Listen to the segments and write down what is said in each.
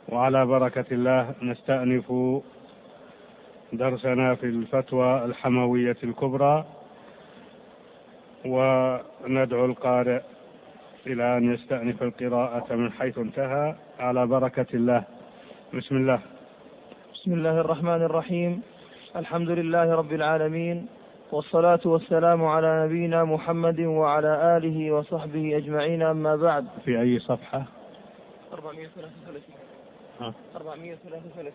وعلى بركة الله نستأنف درسنا في الفتوى الحموية الكبرى، وندعو القارئ إلى أن يستأنف القراءة من حيث انتهى على بركة الله. بسم الله. بسم الله الرحمن الرحيم. الحمد لله رب العالمين، والصلاة والسلام على نبينا محمد وعلى آله وصحبه أجمعين، أما بعد. في أي صفحة؟ 433.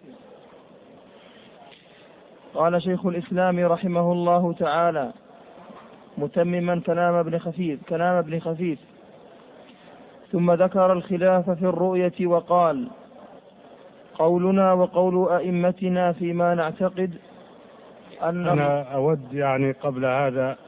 قال شيخ الإسلام رحمه الله تعالى متمما كلام ابن خفيف، ثم ذكر الخلاف في الرؤية وقال: قولنا وقول أئمتنا فيما نعتقد أن أنا أود قبل هذا،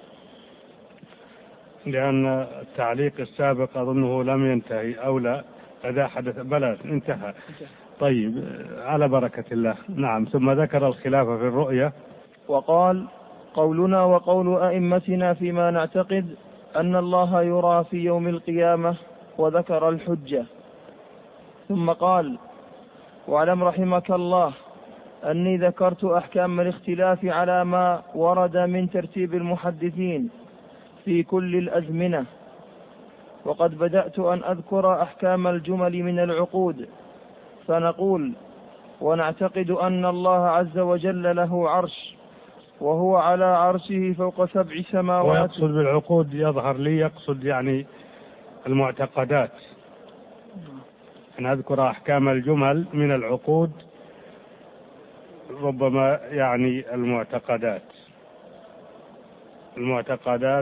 لأن التعليق السابق أظنه لم ينتهي أو لا، إذا حدث بلى انتهى. طيب، على بركة الله. نعم. ثم ذكر الخلاف في الرؤية وقال: قولنا وقول أئمتنا فيما نعتقد أن الله يرى في يوم القيامة، وذكر الحجة. ثم قال: واعلم رحمك الله أني ذكرت أحكام الاختلاف على ما ورد من ترتيب المحدثين في كل الأزمنة، وقد بدأت أن أذكر أحكام الجمل من العقود، فنقول: ونعتقد أن الله عز وجل له عرش، وهو على عرشه فوق 7 سماوات. ويقصد بالعقود، يظهر لي يقصد المعتقدات. نذكر أحكام الجمل من العقود، ربما المعتقدات.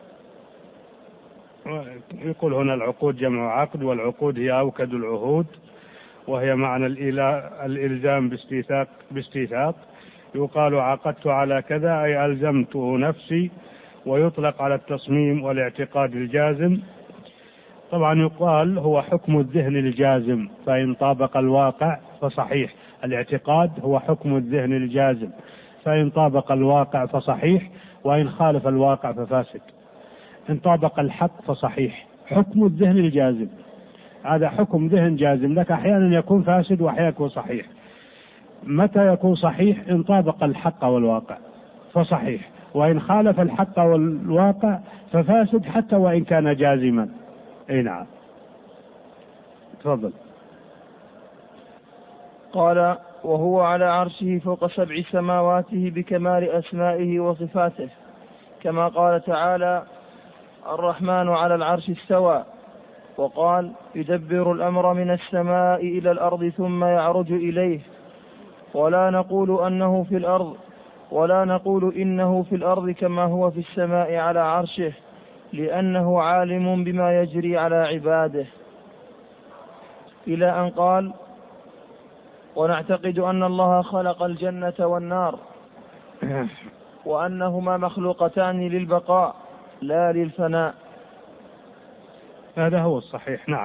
يقول هنا العقود جمع عقد، والعقود هي أوكد العهود، وهي معنى الإلزام باستيثاق. يقال عقدت على كذا أي ألزمته نفسي، ويطلق على التصميم والاعتقاد الجازم. طبعا يقال هو حكم الذهن الجازم، فإن طابق الواقع فصحيح. الاعتقاد هو حكم الذهن الجازم، فإن طابق الواقع فصحيح، وإن خالف الواقع ففاسد. إن طابق الحق فصحيح. حكم الذهن الجازم هذا حكم ذهن جازم لك، أحيانا يكون فاسد وأحيانا يكون صحيح. متى يكون صحيح؟ إن طابق الحق والواقع فصحيح، وإن خالف الحق والواقع ففاسد، حتى وإن كان جازما. أي نعم. تفضل. قال: وهو على عرشه فوق 7 سماواته بكمال أسمائه وصفاته، كما قال تعالى: الرحمن على العرش استوى. وقال: يدبر الأمر من السماء إلى الأرض ثم يعرج إليه. ولا نقول إنه في الأرض كما هو في السماء على عرشه، لأنه عالم بما يجري على عباده. إلى أن قال: ونعتقد أن الله خلق الجنة والنار، وأنهما مخلوقتان للبقاء لا للفناء. هذا هو الصحيح. نعم.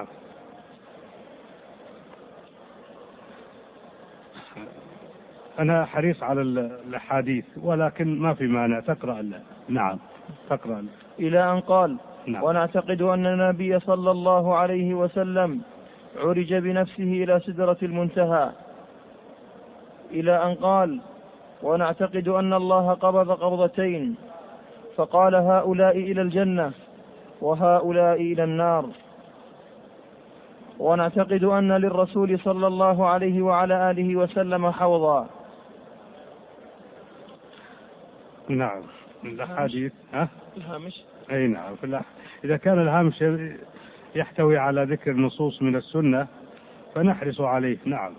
أنا حريص على الأحاديث، ولكن ما في مانع تقرأ له. نعم، تقرأ له. إلى أن قال: نعم. ونعتقد أن النبي صلى الله عليه وسلم عرج بنفسه إلى سدرة المنتهى. إلى أن قال: ونعتقد أن الله قبض قبضتين، فقال: هؤلاء إلى الجنة وهؤلاء إلى النار. ونعتقد أن للرسول صلى الله عليه وعلى آله وسلم حوضا. نعم. الأحاديث الهامش. أي نعم. إذا كان الهامش يحتوي على ذكر نصوص من السنة فنحرص عليه. نعم.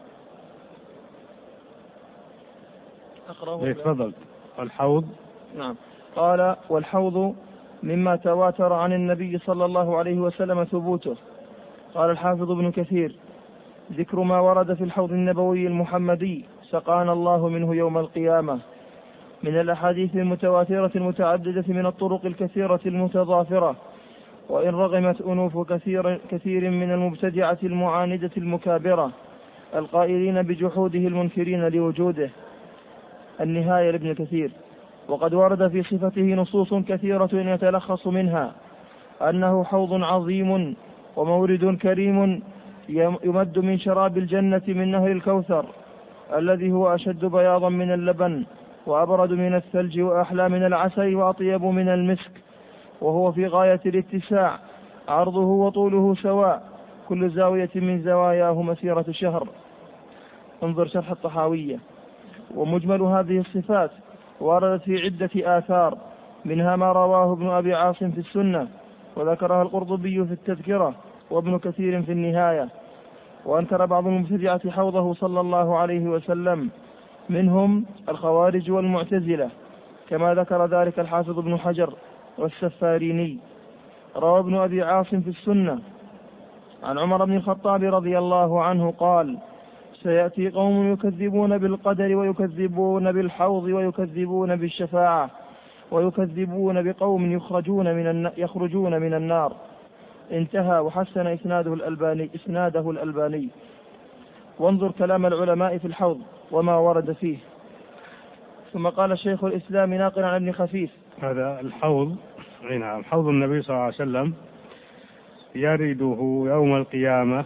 تفضل. الحوض. نعم. قال: والحوض مما تواتر عن النبي صلى الله عليه وسلم ثبوته. قال الحافظ ابن كثير: ذكر ما ورد في الحوض النبوي المحمدي سقانا الله منه يوم القيامة من الأحاديث المتواترة المتعددة من الطرق الكثيرة المتضافرة، وإن رغمت أنوف كثير من المبتدعة المعاندة المكابرة القائلين بجحوده المنكرين لوجوده. النهاية لابن كثير. وقد ورد في صفته نصوص كثيرة يتلخص منها أنه حوض عظيم ومورد كريم يمد من شراب الجنة من نهر الكوثر الذي هو أشد بياضا من اللبن وأبرد من الثلج وأحلى من العسل وأطيب من المسك، وهو في غاية الاتساع، عرضه وطوله سواء، كل زاوية من زواياه مسيرة شهر. انظر شرح الطحاوية. ومجمل هذه الصفات وردت في عدة آثار، منها ما رواه ابن أبي عاصم في السنة، وذكرها القرطبي في التذكرة، وابن كثير في النهاية. وأنكر بعض المبتدعة حوضه صلى الله عليه وسلم، منهم الخوارج والمعتزلة، كما ذكر ذلك الحافظ ابن حجر والسفاريني. روى ابن أبي عاصم في السنة عن عمر بن الخطاب رضي الله عنه قال: سيأتي قوم يكذبون بالقدر ويكذبون بالحوض ويكذبون بالشفاعة ويكذبون بقوم يخرجون من النار. انتهى، وحسن إسناده الألباني. وانظر كلام العلماء في الحوض وما ورد فيه. ثم قال شيخ الإسلام ناقلا عن ابن خفيف: هذا الحوض، نعم، حوض النبي صلى الله عليه وسلم يرده يوم القيامة،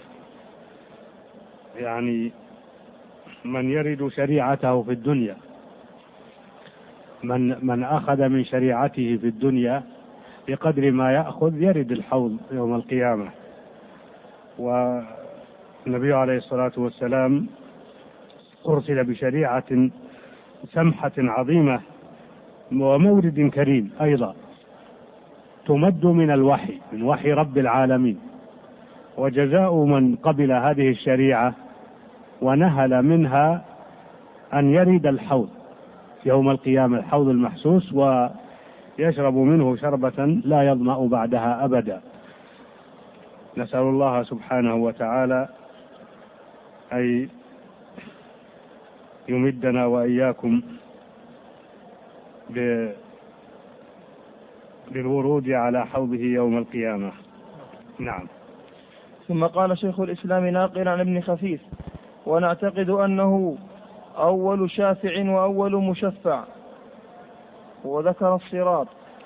يعني من يرد شريعته في الدنيا، من أخذ من شريعته في الدنيا بقدر ما يأخذ يرد الحوض يوم القيامة. والنبي عليه الصلاة والسلام أرسل بشريعة سمحة عظيمة ومورد كريم أيضا، تمد من الوحي، من وحي رب العالمين. وجزاء من قبل هذه الشريعة ونهل منها أن يرد الحوض يوم القيامة، الحوض المحسوس، ويشرب منه شربة لا يظمأ بعدها أبدا. نسأل الله سبحانه وتعالى أن يمدنا وإياكم بالورود على حوضه يوم القيامة. نعم. ثم قال شيخ الإسلام ناقلا عن ابن خفيف: ونعتقد أنه أول شافع وأول مشفع. وذكر الصراط.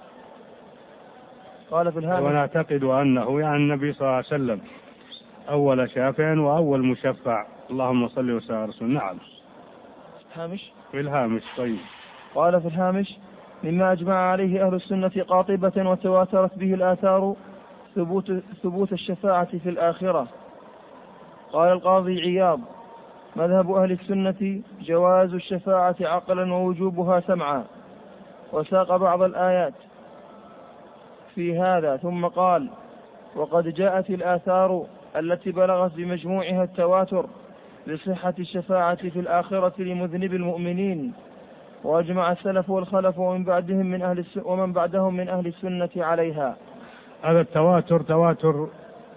قال في الهامش: ونعتقد أنه يعني النبي صلى الله عليه وسلم أول شافع وأول مشفع. اللهم صل وسلم على رسول. نعم. هامش في الهامش. طيب. قال في الهامش: مما أجمع عليه أهل السنة قاطبة وتواترت به الآثار ثبوت الشفاعة في الآخرة. قال القاضي عياض: مذهب أهل السنة جواز الشفاعة عقلا ووجوبها سمعا. وساق بعض الآيات في هذا، ثم قال: وقد جاءت الآثار التي بلغت بمجموعها التواتر لصحة الشفاعة في الآخرة لمذنب المؤمنين. وأجمع السلف والخلف ومن بعدهم من أهل السنة عليها. هذا التواتر تواتر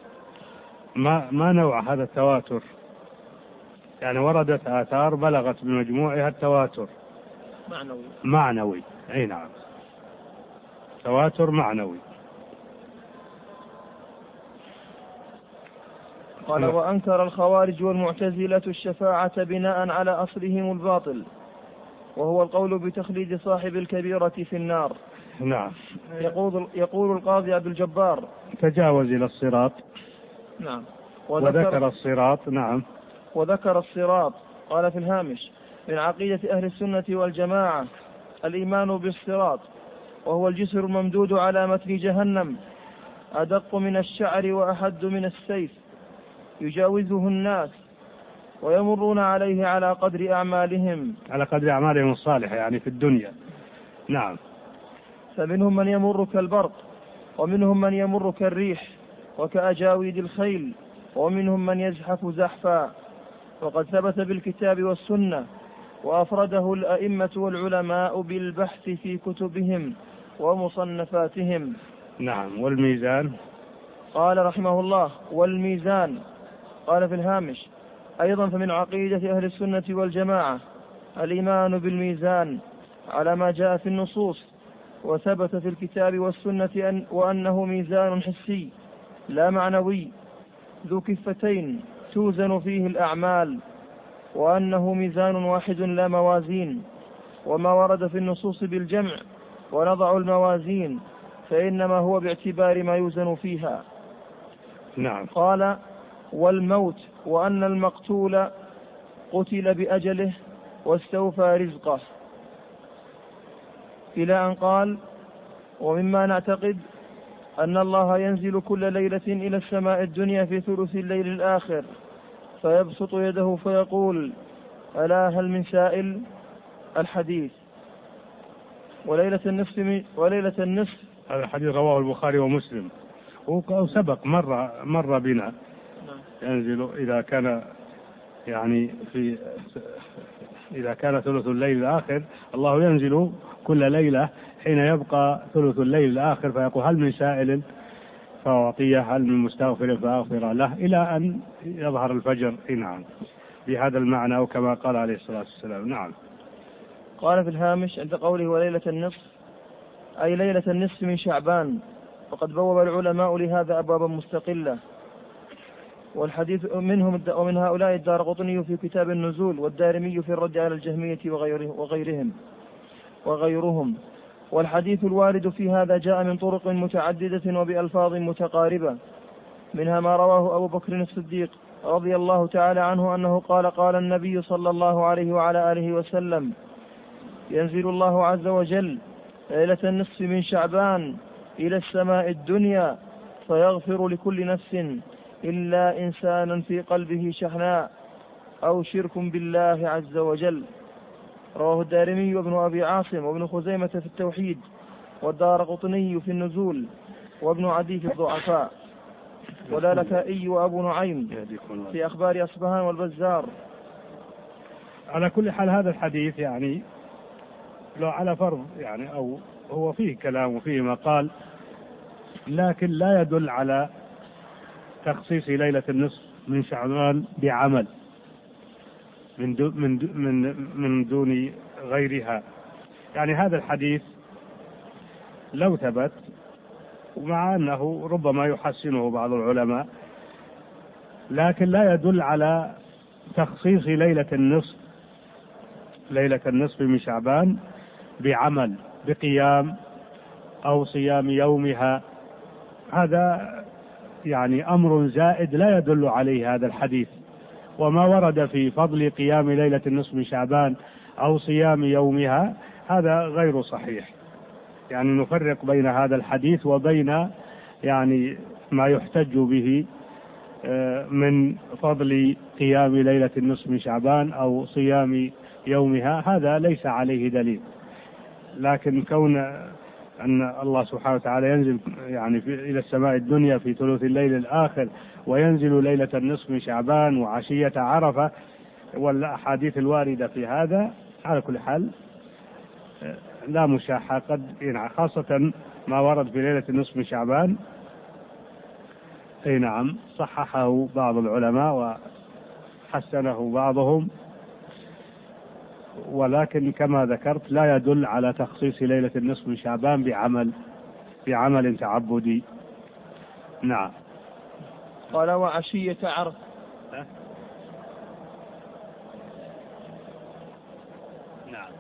ما نوع هذا التواتر؟ يعني وردت آثار بلغت بمجموعها التواتر معنوي. أي نعم، تواتر معنوي. قال: وأنكر الخوارج والمعتزلة الشفاعة بناء على أصلهم الباطل، وهو القول بتخليد صاحب الكبيرة في النار. نعم. يقول القاضي أبو الجبار: تجاوز إلى الصراط. نعم. وذكر الصراط. نعم. وذكر الصراط. قال في الهامش: من عقيدة أهل السنة والجماعة الإيمان بالصراط، وهو الجسر الممدود على متن جهنم، أدق من الشعر وأحد من السيف، يجاوزه الناس ويمرون عليه على قدر أعمالهم الصالحة، يعني في الدنيا. نعم. فمنهم من يمر كالبرق، ومنهم من يمر كالريح وكأجاويد الخيل، ومنهم من يزحف زحفا. وقد ثبت بالكتاب والسنة، وأفرده الأئمة والعلماء بالبحث في كتبهم ومصنفاتهم. نعم. والميزان. قال رحمه الله: والميزان. قال في الهامش: أيضا فمن عقيدة أهل السنة والجماعة الإيمان بالميزان على ما جاء في النصوص، وثبت في الكتاب والسنة وأنه ميزان حسي لا معنوي، ذو كفتين توزن فيه الأعمال، وأنه ميزان واحد لا موازين. وما ورد في النصوص بالجمع ونضع الموازين فإنما هو باعتبار ما يوزن فيها. نعم. قال: والموت، وأن المقتول قتل بأجله واستوفى رزقه، إلى أن قال: ومما نعتقد أن الله ينزل كل ليلة إلى السماء الدنيا في ثلث الليل الآخر فيبسط يده فيقول: ألا هل من سائل؟ الحديث. وليلة النصف هذا الحديث رواه البخاري ومسلم، وسبق مر بنا. ينزل إذا كان ثلث الليل الآخر، الله ينزل كل ليلة حين يبقى ثلث الليل الآخر فيقول: هل من سائل فأعطيه، هل من مستغفر فأغفر له، إلى أن يظهر الفجر. نعم، بهذا المعنى، أو كما قال عليه الصلاة والسلام. نعم. قال في الهامش عند قوله وليلة النصف أي ليلة النصف من شعبان، وقد بوب العلماء لهذا أبوابا مستقلة، والحديث ومن هؤلاء الدارقطني في كتاب النزول، والدارمي في الرد على الجهمية وغيرهم. والحديث الوارد في هذا جاء من طرق متعددة وبألفاظ متقاربة، منها ما رواه أبو بكر الصديق رضي الله تعالى عنه أنه قال النبي صلى الله عليه وعلى آله وسلم: ينزل الله عز وجل ليلة النصف من شعبان إلى السماء الدنيا فيغفر لكل نفس إلا إنسانا في قلبه شحناء أو شرك بالله عز وجل. رواه الدارمي وابن أبي عاصم وابن خزيمة في التوحيد، والدارقطني في النزول، وابن عدي في الضعفاء، واللالكائي وأبو نعيم في أخبار أصبهان والبزار. على كل حال هذا الحديث لو على فرض أو هو فيه كلام وفيه مقال، لكن لا يدل على تخصيص ليلة النصف من شعبان بعمل من دون غيرها. هذا الحديث لو ثبت، ومع أنه ربما يحسنه بعض العلماء، لكن لا يدل على تخصيص ليلة النصف من شعبان بعمل، بقيام أو صيام يومها. هذا أمر زائد لا يدل عليه هذا الحديث. وما ورد في فضل قيام ليلة النصف من شعبان أو صيام يومها هذا غير صحيح. نفرق بين هذا الحديث وبين ما يحتج به من فضل قيام ليلة النصف من شعبان أو صيام يومها، هذا ليس عليه دليل. لكن كون أن الله سبحانه وتعالى ينزل إلى السماء الدنيا في ثلث الليل الآخر، وينزل ليلة النصف من شعبان وعشية عرفة، والأحاديث الواردة في هذا، على كل حال لا مشاحة، خاصة ما ورد في ليلة النصف من شعبان. نعم، صححه بعض العلماء وحسنه بعضهم، ولكن كما ذكرت لا يدل على تخصيص ليلة النصف من شعبان بعمل تعبدي. نعم. قال وعشية عرفة. نعم،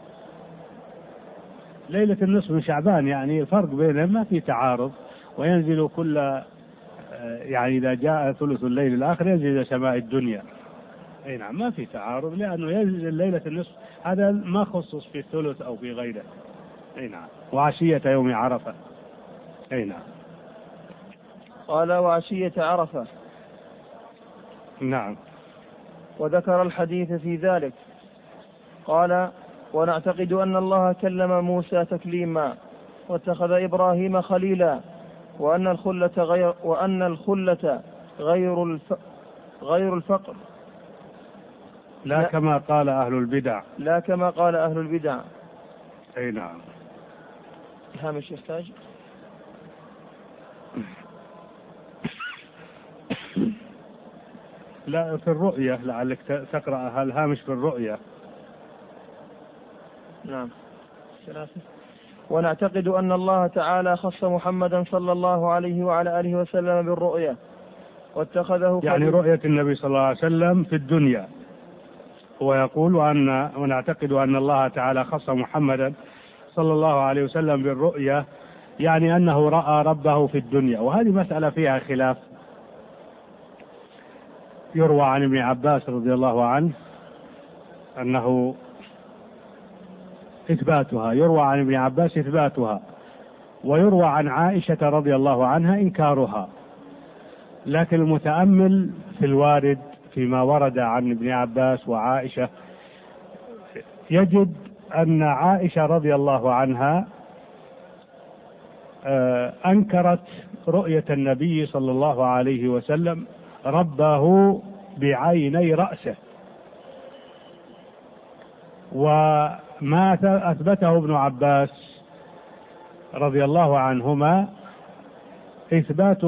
ليلة النصف من شعبان الفرق بينهم ما في تعارض، وينزل كل إذا جاء ثلث الليل الآخر ينزل إلى سماء الدنيا. نعم، ما في تعارض، لأنه ينزل ليلة النصف، هذا ما خصص في الثلث أو في غيره. نعم، وعشية يوم عرفة. نعم. قال وعشية عرفة. نعم. وذكر الحديث في ذلك. قال ونعتقد أن الله كلم موسى تكليما، واتخذ إبراهيم خليلا، وأن الخلة غير الفقر، لا كما قال أهل البدع. نعم. هامش يحتاج. لا، في الرؤية، لعلك تقرأ الهامش في الرؤية. نعم. ونعتقد أن الله تعالى خص محمدا صلى الله عليه وعلى آله وسلم بالرؤية، واتخذه رؤية النبي صلى الله عليه وسلم في الدنيا. هو يقول ونعتقد أن الله تعالى خص محمدا صلى الله عليه وسلم بالرؤية، أنه رأى ربه في الدنيا. وهذه مسألة فيها خلاف، يروى عن ابن عباس رضي الله عنه أنه إثباتها، يروى عن ابن عباس إثباتها، ويروى عن عائشة رضي الله عنها إنكارها. لكن المتأمل في الوارد فيما ورد عن ابن عباس وعائشة يجد أن عائشة رضي الله عنها أنكرت رؤية النبي صلى الله عليه وسلم ربه بعيني رأسه، وما أثبته ابن عباس رضي الله عنهما إثبات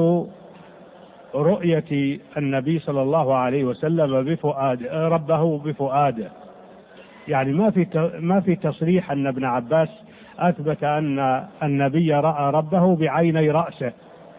رؤية النبي صلى الله عليه وسلم ربه بفؤاده. يعني ما في تصريح أن ابن عباس أثبت أن النبي رأى ربه بعيني رأسه،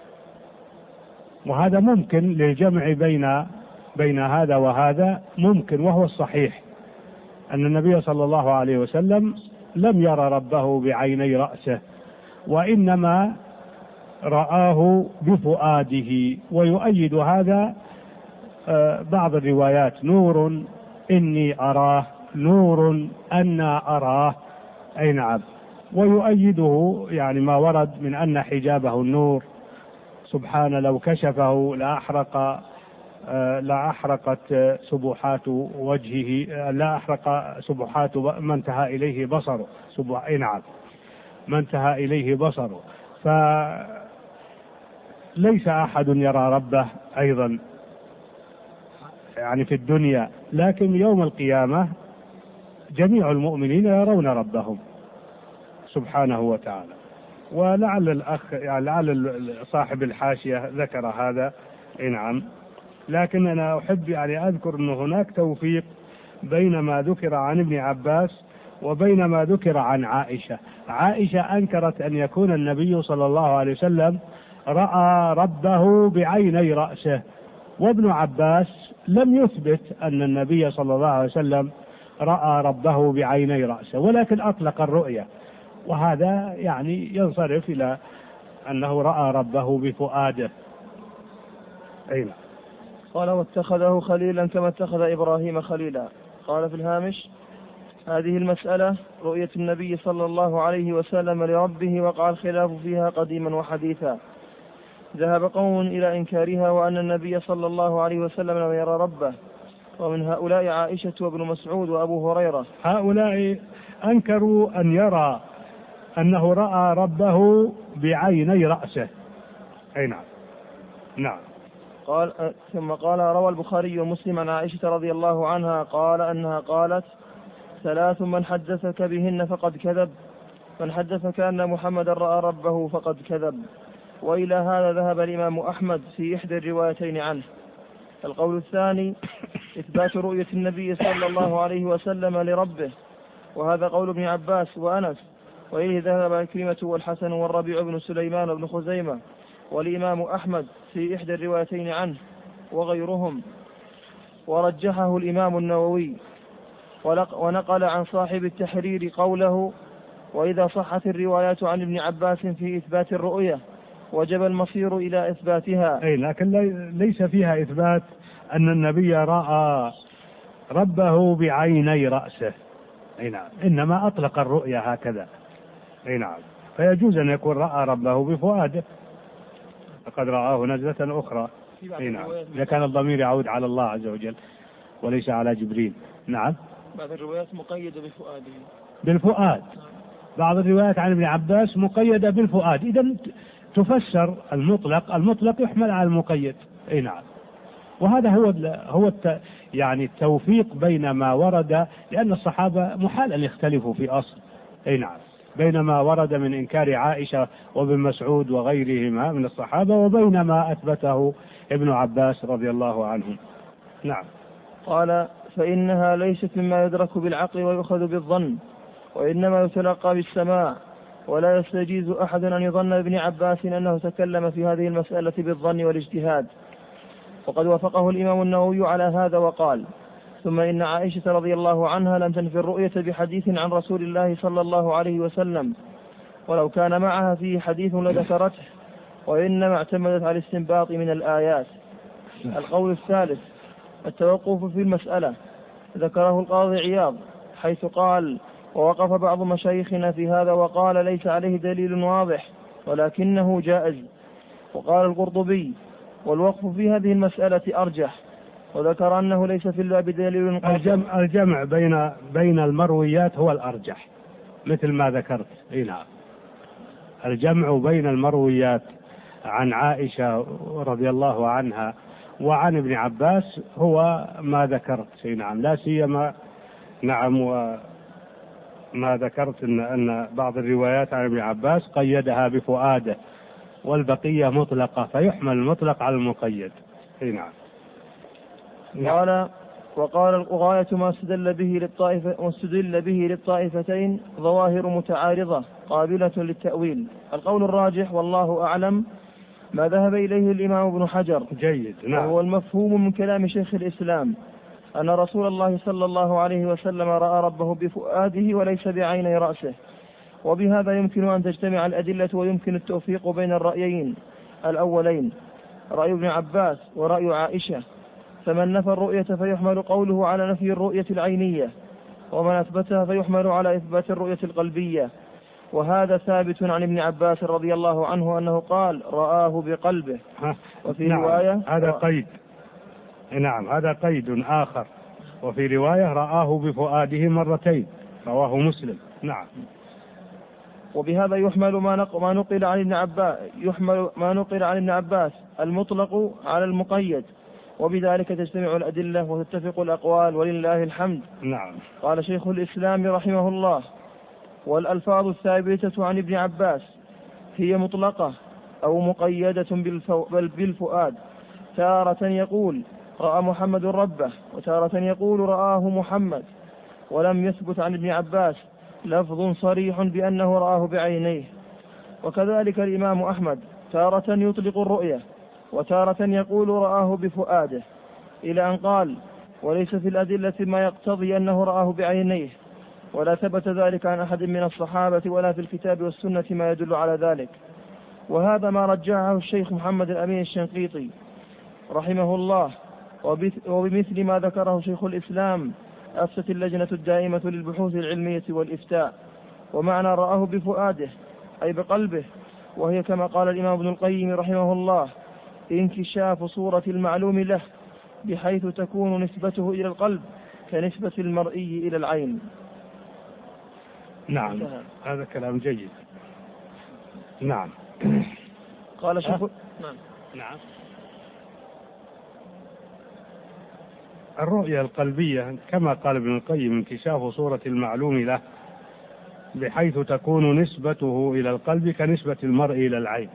وهذا ممكن للجمع بين هذا وهذا ممكن، وهو الصحيح أن النبي صلى الله عليه وسلم لم يرى ربه بعيني رأسه، وإنما رآه بفؤاده. ويؤيد هذا بعض الروايات: نور إني أراه، نور أنا أراه. أي نعم. ويؤيده يعني ما ورد من أن حجابه النور، سبحان لو كشفه لأحرقت سبحات وجهه، لا أحرق سبحات ما انتهى إليه بصره. أي نعم، ما انتهى إليه بصره. فليس أحد يرى ربه أيضا يعني في الدنيا، لكن يوم القيامة جميع المؤمنين يرون ربهم سبحانه وتعالى. ولعل الأخ يعني لعل صاحب الحاشية ذكر هذا. نعم. لكن أنا أحب يعني أذكر أن هناك توفيق بين ما ذكر عن ابن عباس وبين ما ذكر عن عائشة. عائشة أنكرت أن يكون النبي صلى الله عليه وسلم رأى ربه بعيني رأسه، وابن عباس لم يثبت أن النبي صلى الله عليه وسلم رأى ربه بعيني رأسه، ولكن أطلق الرؤية، وهذا يعني ينصرف إلى أنه رأى ربه بفؤاده. أين قال: واتخذه خليلا كما اتخذ إبراهيم خليلا. قال في الهامش: هذه المسألة رؤية النبي صلى الله عليه وسلم لربه وقع الخلاف فيها قديما وحديثا. ذهب قوم إلى إنكارها وأن النبي صلى الله عليه وسلم لم يرى ربه، ومن هؤلاء عائشة وابن مسعود وأبو هريرة. هؤلاء أنكروا أن يرى أنه رأى ربه بعيني رأسه. أي نعم. نعم. ثم قال: روى البخاري ومسلم عن عائشة رضي الله عنها قال أنها قالت: 3 من حدثك بهن فقد كذب، من حدثك أن محمدا رأى ربه فقد كذب. وإلى هذا ذهب الإمام أحمد في إحدى الروايتين عنه. القول الثاني إثبات رؤية النبي صلى الله عليه وسلم لربه، وهذا قول ابن عباس وأنس، وإليه ذهب كريمة والحسن والربيع بن سليمان وابن خزيمة والإمام أحمد في إحدى الروايتين عنه وغيرهم، ورجحه الإمام النووي، ونقل عن صاحب التحرير قوله: وإذا صحت الروايات عن ابن عباس في إثبات الرؤية وجب المصير إلى إثباتها. أي لكن ليس فيها إثبات أن النبي رأى ربه بعيني رأسه. أي نعم. إنما أطلق الرؤية هكذا. أي نعم. فيجوز أن يكون رأى ربه بفؤاده، فقد رآه نزلة أخرى. أي نعم. إذا كان الضمير يعود على الله عز وجل وليس على جبريل. نعم. بعض الروايات مقيدة بفؤاده. بالفؤاد. بعض الروايات عن ابن عباس مقيدة بالفؤاد. إذن تفسر المطلق يحمل على المقيد. أي نعم. وهذا هو يعني التوفيق بين ما ورد، لأن الصحابة محال أن يختلفوا في أصل. أي نعم. بين ما ورد من إنكار عائشة وابن مسعود وغيرهما من الصحابة، وبين ما أثبته ابن عباس رضي الله عنه. نعم. قال: فإنها ليست مما يدرك بالعقل ويؤخذ بالظن، وإنما يتلقى بالسماع، ولا يستجيز أحد أن يظن ابن عباس أنه تكلم في هذه المسألة بالظن والاجتهاد. وقد وافقه الإمام النووي على هذا وقال: ثم إن عائشة رضي الله عنها لم تنفي الرؤية بحديث عن رسول الله صلى الله عليه وسلم، ولو كان معها فيه حديث لذكرته، وإنما اعتمدت على الاستنباط من الآيات. القول الثالث التوقف في المسألة ذكره القاضي عياض حيث قال: ووقف بعض مشايخنا في هذا وقال: ليس عليه دليل واضح ولكنه جائز. وقال القرطبي: والوقف في هذه المسألة أرجح، وذكر أنه ليس في الباب دليل قاطع. الجمع بين المرويات هو الأرجح مثل ما ذكرت. نعم، الجمع بين المرويات عن عائشة رضي الله عنها وعن ابن عباس هو ما ذكرت. نعم، لا سيما نعم وما ذكرت أن بعض الروايات عن ابن عباس قيدها بفؤاده والبقية مطلقة، فيحمل المطلق على المقيد. نعم. قال: وقال: غاية ما استدل به للطائفتين ظواهر متعارضة قابلة للتأويل. القول الراجح والله أعلم ما ذهب إليه الإمام ابن حجر. جيد. نعم. وهو المفهوم من كلام شيخ الإسلام أن رسول الله صلى الله عليه وسلم رأى ربه بفؤاده وليس بعيني رأسه، وبهذا يمكن أن تجتمع الأدلة ويمكن التوفيق بين الرأيين الأولين، رأي ابن عباس ورأي عائشة. فمن نفى الرؤية فيحمل قوله على نفي الرؤية العينية، ومن أثبتها فيحمل على إثبات الرؤية القلبية. وهذا ثابت عن ابن عباس رضي الله عنه أنه قال: رآه بقلبه. وفي رواية هذا قيد. نعم، هذا قيد آخر. وفي رواية رآه بفؤاده مرتين، رواه مسلم. نعم. وبهذا يحمل ما نقل عن ابن عباس المطلق على المقيد، وبذلك تجتمع الأدلة وتتفق الأقوال ولله الحمد. نعم. قال شيخ الإسلام رحمه الله: والألفاظ الثابتة عن ابن عباس هي مطلقة أو مقيدة بالفؤاد، تارة يقول: رأى محمد ربه، وتارة يقول: رآه محمد. ولم يثبت عن ابن عباس لفظ صريح بأنه رآه بعينيه. وكذلك الإمام أحمد تارة يطلق الرؤية، وتارة يقول: رآه بفؤاده، إلى أن قال: وليس في الأدلة ما يقتضي أنه رآه بعينيه، ولا ثبت ذلك عن أحد من الصحابة ولا في الكتاب والسنة ما يدل على ذلك. وهذا ما رجعه الشيخ محمد الأمين الشنقيطي رحمه الله، وبمثل ما ذكره شيخ الإسلام أفتت اللجنة الدائمة للبحوث العلمية والإفتاء. ومعنى رآه بفؤاده أي بقلبه، وهي كما قال الإمام ابن القيم رحمه الله: انكشاف صورة المعلوم له بحيث تكون نسبته إلى القلب كنسبة المرئي إلى العين. نعم، هذا كلام جيد. نعم. قال شيخ نعم. الرؤية القلبية كما قال ابن القيم انكشاف صورة المعلوم له بحيث تكون نسبته إلى القلب كنسبة المرء إلى العين.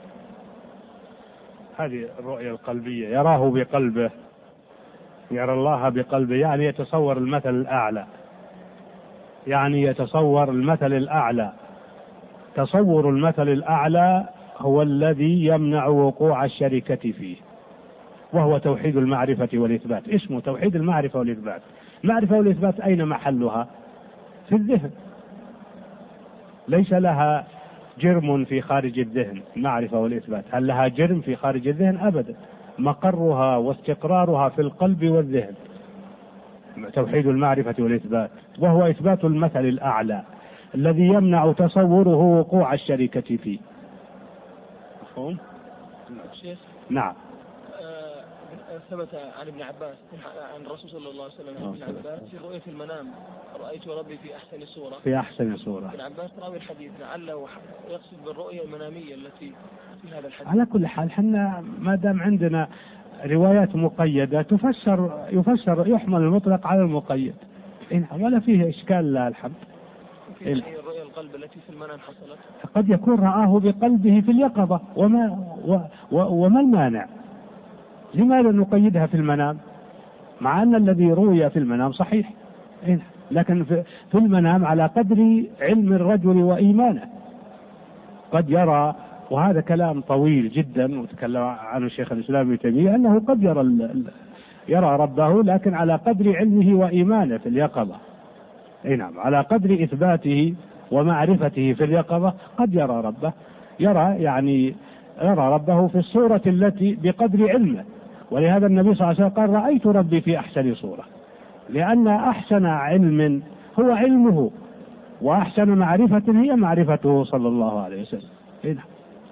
هذه الرؤية القلبية، يراه بقلبه، يرى الله بقلبه، يعني يتصور المثل الأعلى، يعني يتصور المثل الأعلى. تصور المثل الأعلى هو الذي يمنع وقوع الشركة فيه، وهو توحيد المعرفة والإثبات. اسمه توحيد المعرفة والإثبات. المعرفة والإثبات أين محلها؟ في الذهن، ليس لها جرم في خارج الذهن. المعرفة والإثبات هل لها جرم في خارج الذهن؟ أبدا، مقرها واستقرارها في القلب والذهن. توحيد المعرفة والإثبات، وهو إثبات المثل الأعلى الذي يمنع تصوره وقوع الشركة فيه. مفهوم؟ نعم. ثبت عن ابن عباس عن الرسول صلى الله عليه وسلم عن ابن عباس في رؤية المنام: رأيت ربي في أحسن صورة. في أحسن صورة. ابن عباس راوي الحديث لعله يقصد بالرؤية المنامية التي في هذا الحديث. على كل حال حنا ما دام عندنا روايات مقيدة يفسر يحمل المطلق على المقيد، ولا فيه إشكال لا الحمد. الرؤية القلب التي في المنام حصلت قد يكون رآه بقلبه في اليقظة، وما المانع؟ لماذا نقيدها في المنام مع أن الذي روي في المنام صحيح؟ لكن في المنام على قدر علم الرجل وإيمانه. قد يرى، وهذا كلام طويل جدا وتكلم عنه الشيخ الإسلام ابن تيمية، أنه قد يرى ربه لكن على قدر علمه وإيمانه في اليقظة. نعم، على قدر إثباته ومعرفته في اليقظة قد يرى ربه، يرى ربه في الصورة التي بقدر علمه. ولهذا النبي صلى الله عليه وسلم قال رأيت ربي في أحسن صورة، لأن أحسن علم هو علمه، وأحسن معرفة هي معرفته صلى الله عليه وسلم. نعم.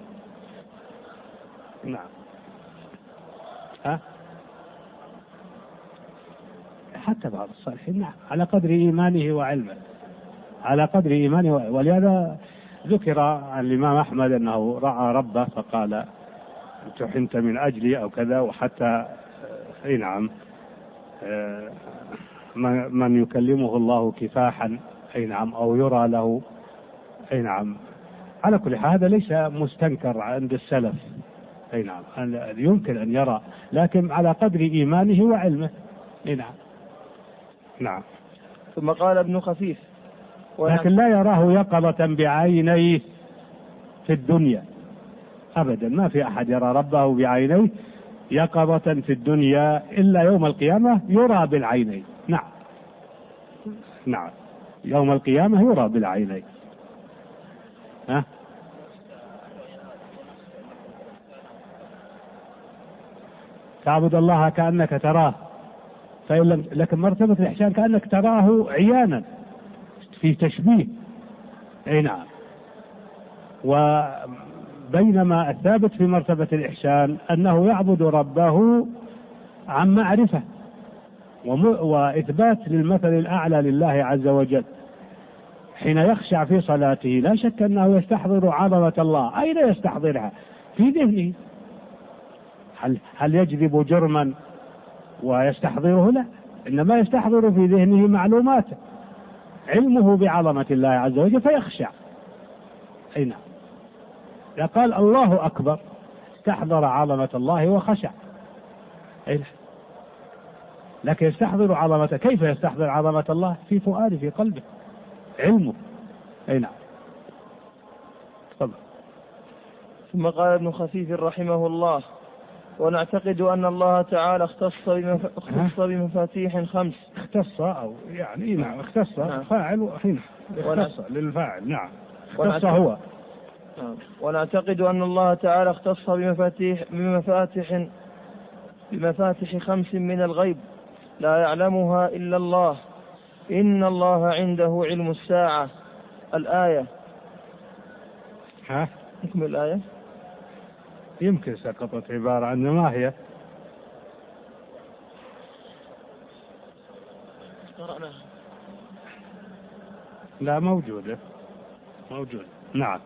نعم. حتى بعض الصالحين نعم على قدر إيمانه وعلمه، على قدر إيمانه. ولهذا ذكر عن الإمام أحمد أنه رأى ربه فقال امتحنت من أجلي أو كذا، وحتى نعم من يكلمه الله كفاحا نعم أو يرى له نعم. على كل حال هذا ليس مستنكر عند السلف نعم، يمكن أن يرى، لكن على قدر إيمانه وعلمه. نعم. نعم. ثم قال ابن خفيف لكن لا يراه يقظة بعينيه في الدنيا أبدا، ما في أحد يرى ربه بعينيه يقظة في الدنيا إلا يوم القيامة يرى بالعينين. نعم. نعم يوم القيامة يرى بالعينين. تعبد الله كأنك تراه، لكن مرتبة الإحسان كأنك تراه عيانا في تشبيه. نعم. وبينما الثابت في مرتبة الإحسان أنه يعبد ربه عن معرفة وإثبات للمثل الأعلى لله عز وجل. حين يخشع في صلاته لا شك أنه يستحضر عظمة الله. أين يستحضرها؟ في ذهنه. هل يجذب جرما ويستحضره؟ لا، إنما يستحضر في ذهنه معلوماته، علمه بعظمة الله عز وجل فيخشع. أين قال الله أكبر استحضر عظمة الله وخشع. أين لكن يستحضر عظمته. كيف يستحضر عظمة الله؟ في فؤاده، في قلبه، علمه. أين تفضل. ثم قال ابن خفيف رحمه الله ونعتقد أن الله تعالى اختص بمفاتيح 5. اختص أو يعني نعم اختص نعم. فاعل هنا اختص للفاعل. نعم اختص هو. ونعتقد أن الله تعالى اختص بمفاتيح 5 من الغيب لا يعلمها إلا الله. إن الله عنده علم الساعة. الآية. نكمل الآية. يمكن سقطت عبارة عن ما هي. قرأناها. لا موجودة. نعم.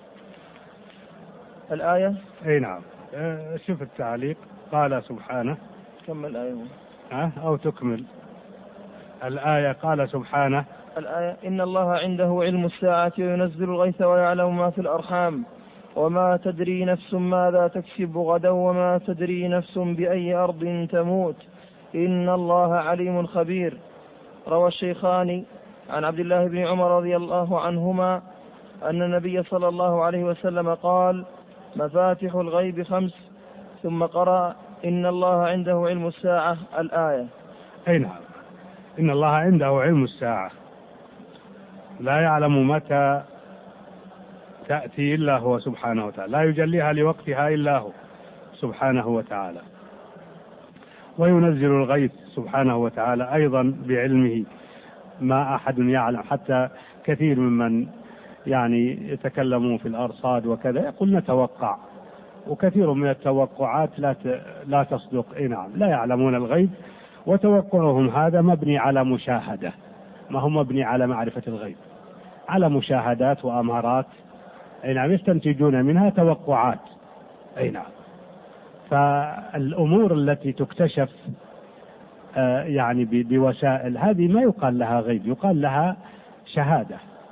الآية. أي نعم. شوف التعليق. قال سبحانه. كمل الآية. أو تكمل الآية. قال سبحانه. الآية إن الله عنده علم الساعة وينزل الغيث ويعلم ما في الأرحام وما تدري نفس ماذا تكسب غدا وما تدري نفس بأي أرض تموت إن الله عليم خبير. روى الشيخان عن عبد الله بن عمر رضي الله عنهما أن النبي صلى الله عليه وسلم قال مفاتح الغيب 5 ثم قرأ إن الله عنده علم الساعة. الآية. أي نعم. إن الله عنده علم الساعة لا يعلم متى تأتي إلا هو سبحانه وتعالى، لا يجليها لوقتها إلا هو سبحانه وتعالى. وينزل الغيث سبحانه وتعالى أيضا بعلمه ما أحد يعلم. حتى كثير ممن يعني يتكلمون في الأرصاد وكذا يقول نتوقع، وكثير من التوقعات لا تصدق. نعم لا يعلمون الغيب، وتوقعهم هذا مبني على مشاهدة، ما هو مبني على معرفة الغيب، على مشاهدات وأمارات. نعم يستنتجون منها توقعات. نعم. فالأمور التي تكتشف يعني بوسائل هذه ما يقال لها غيب، يقال لها شهادة.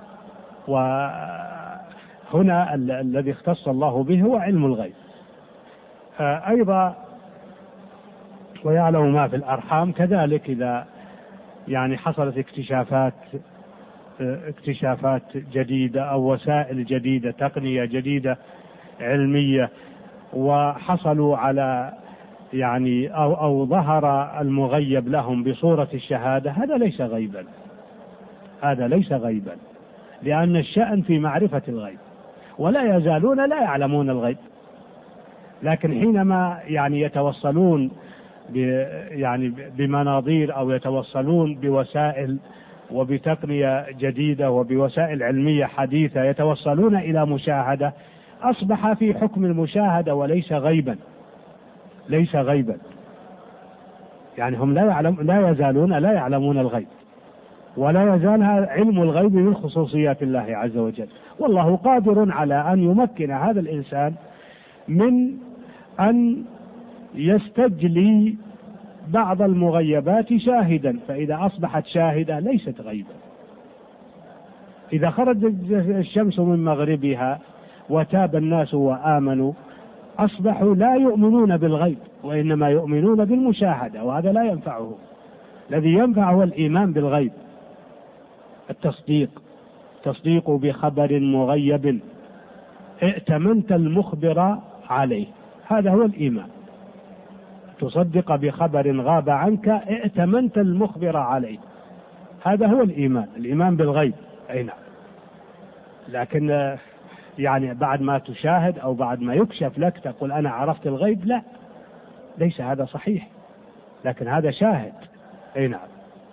وهنا الذي اختص الله به هو علم الغيب. أيضا ويعلم ما في الأرحام كذلك، إذا يعني حصلت اكتشافات جديدة أو وسائل جديدة، تقنية جديدة علمية، وحصلوا على يعني أو ظهر المغيب لهم بصورة الشهادة، هذا ليس غيبا، لأن الشأن في معرفة الغيب، ولا يزالون لا يعلمون الغيب. لكن حينما يعني يتوصلون يعني بمناظير أو يتوصلون بوسائل وبتقنية جديدة وبوسائل علمية حديثة يتوصلون إلى مشاهدة، أصبح في حكم المشاهدة وليس غيبا، ليس غيبا. يعني هم لا يزالون لا يعلمون الغيب، ولا يزال علم الغيب من خصوصيات الله عز وجل، والله قادر على أن يمكن هذا الإنسان من أن يستجلي بعض المغيبات شاهدا، فإذا أصبحت شاهدة ليست غيبا. إذا خرجت الشمس من مغربها وتاب الناس وآمنوا أصبحوا لا يؤمنون بالغيب، وإنما يؤمنون بالمشاهدة، وهذا لا ينفعه. الذي ينفع هو الإيمان بالغيب، التصديق بخبر مغيب ائتمنت المخبر عليه، هذا هو الإيمان. تصدق بخبر غاب عنك ائتمنت المخبر عليه، هذا هو الإيمان بالغيب. أي نعم. لكن يعني بعد ما تشاهد أو بعد ما يكشف لك تقول أنا عرفت الغيب، لا، ليس هذا صحيح، لكن هذا شاهد. أي نعم.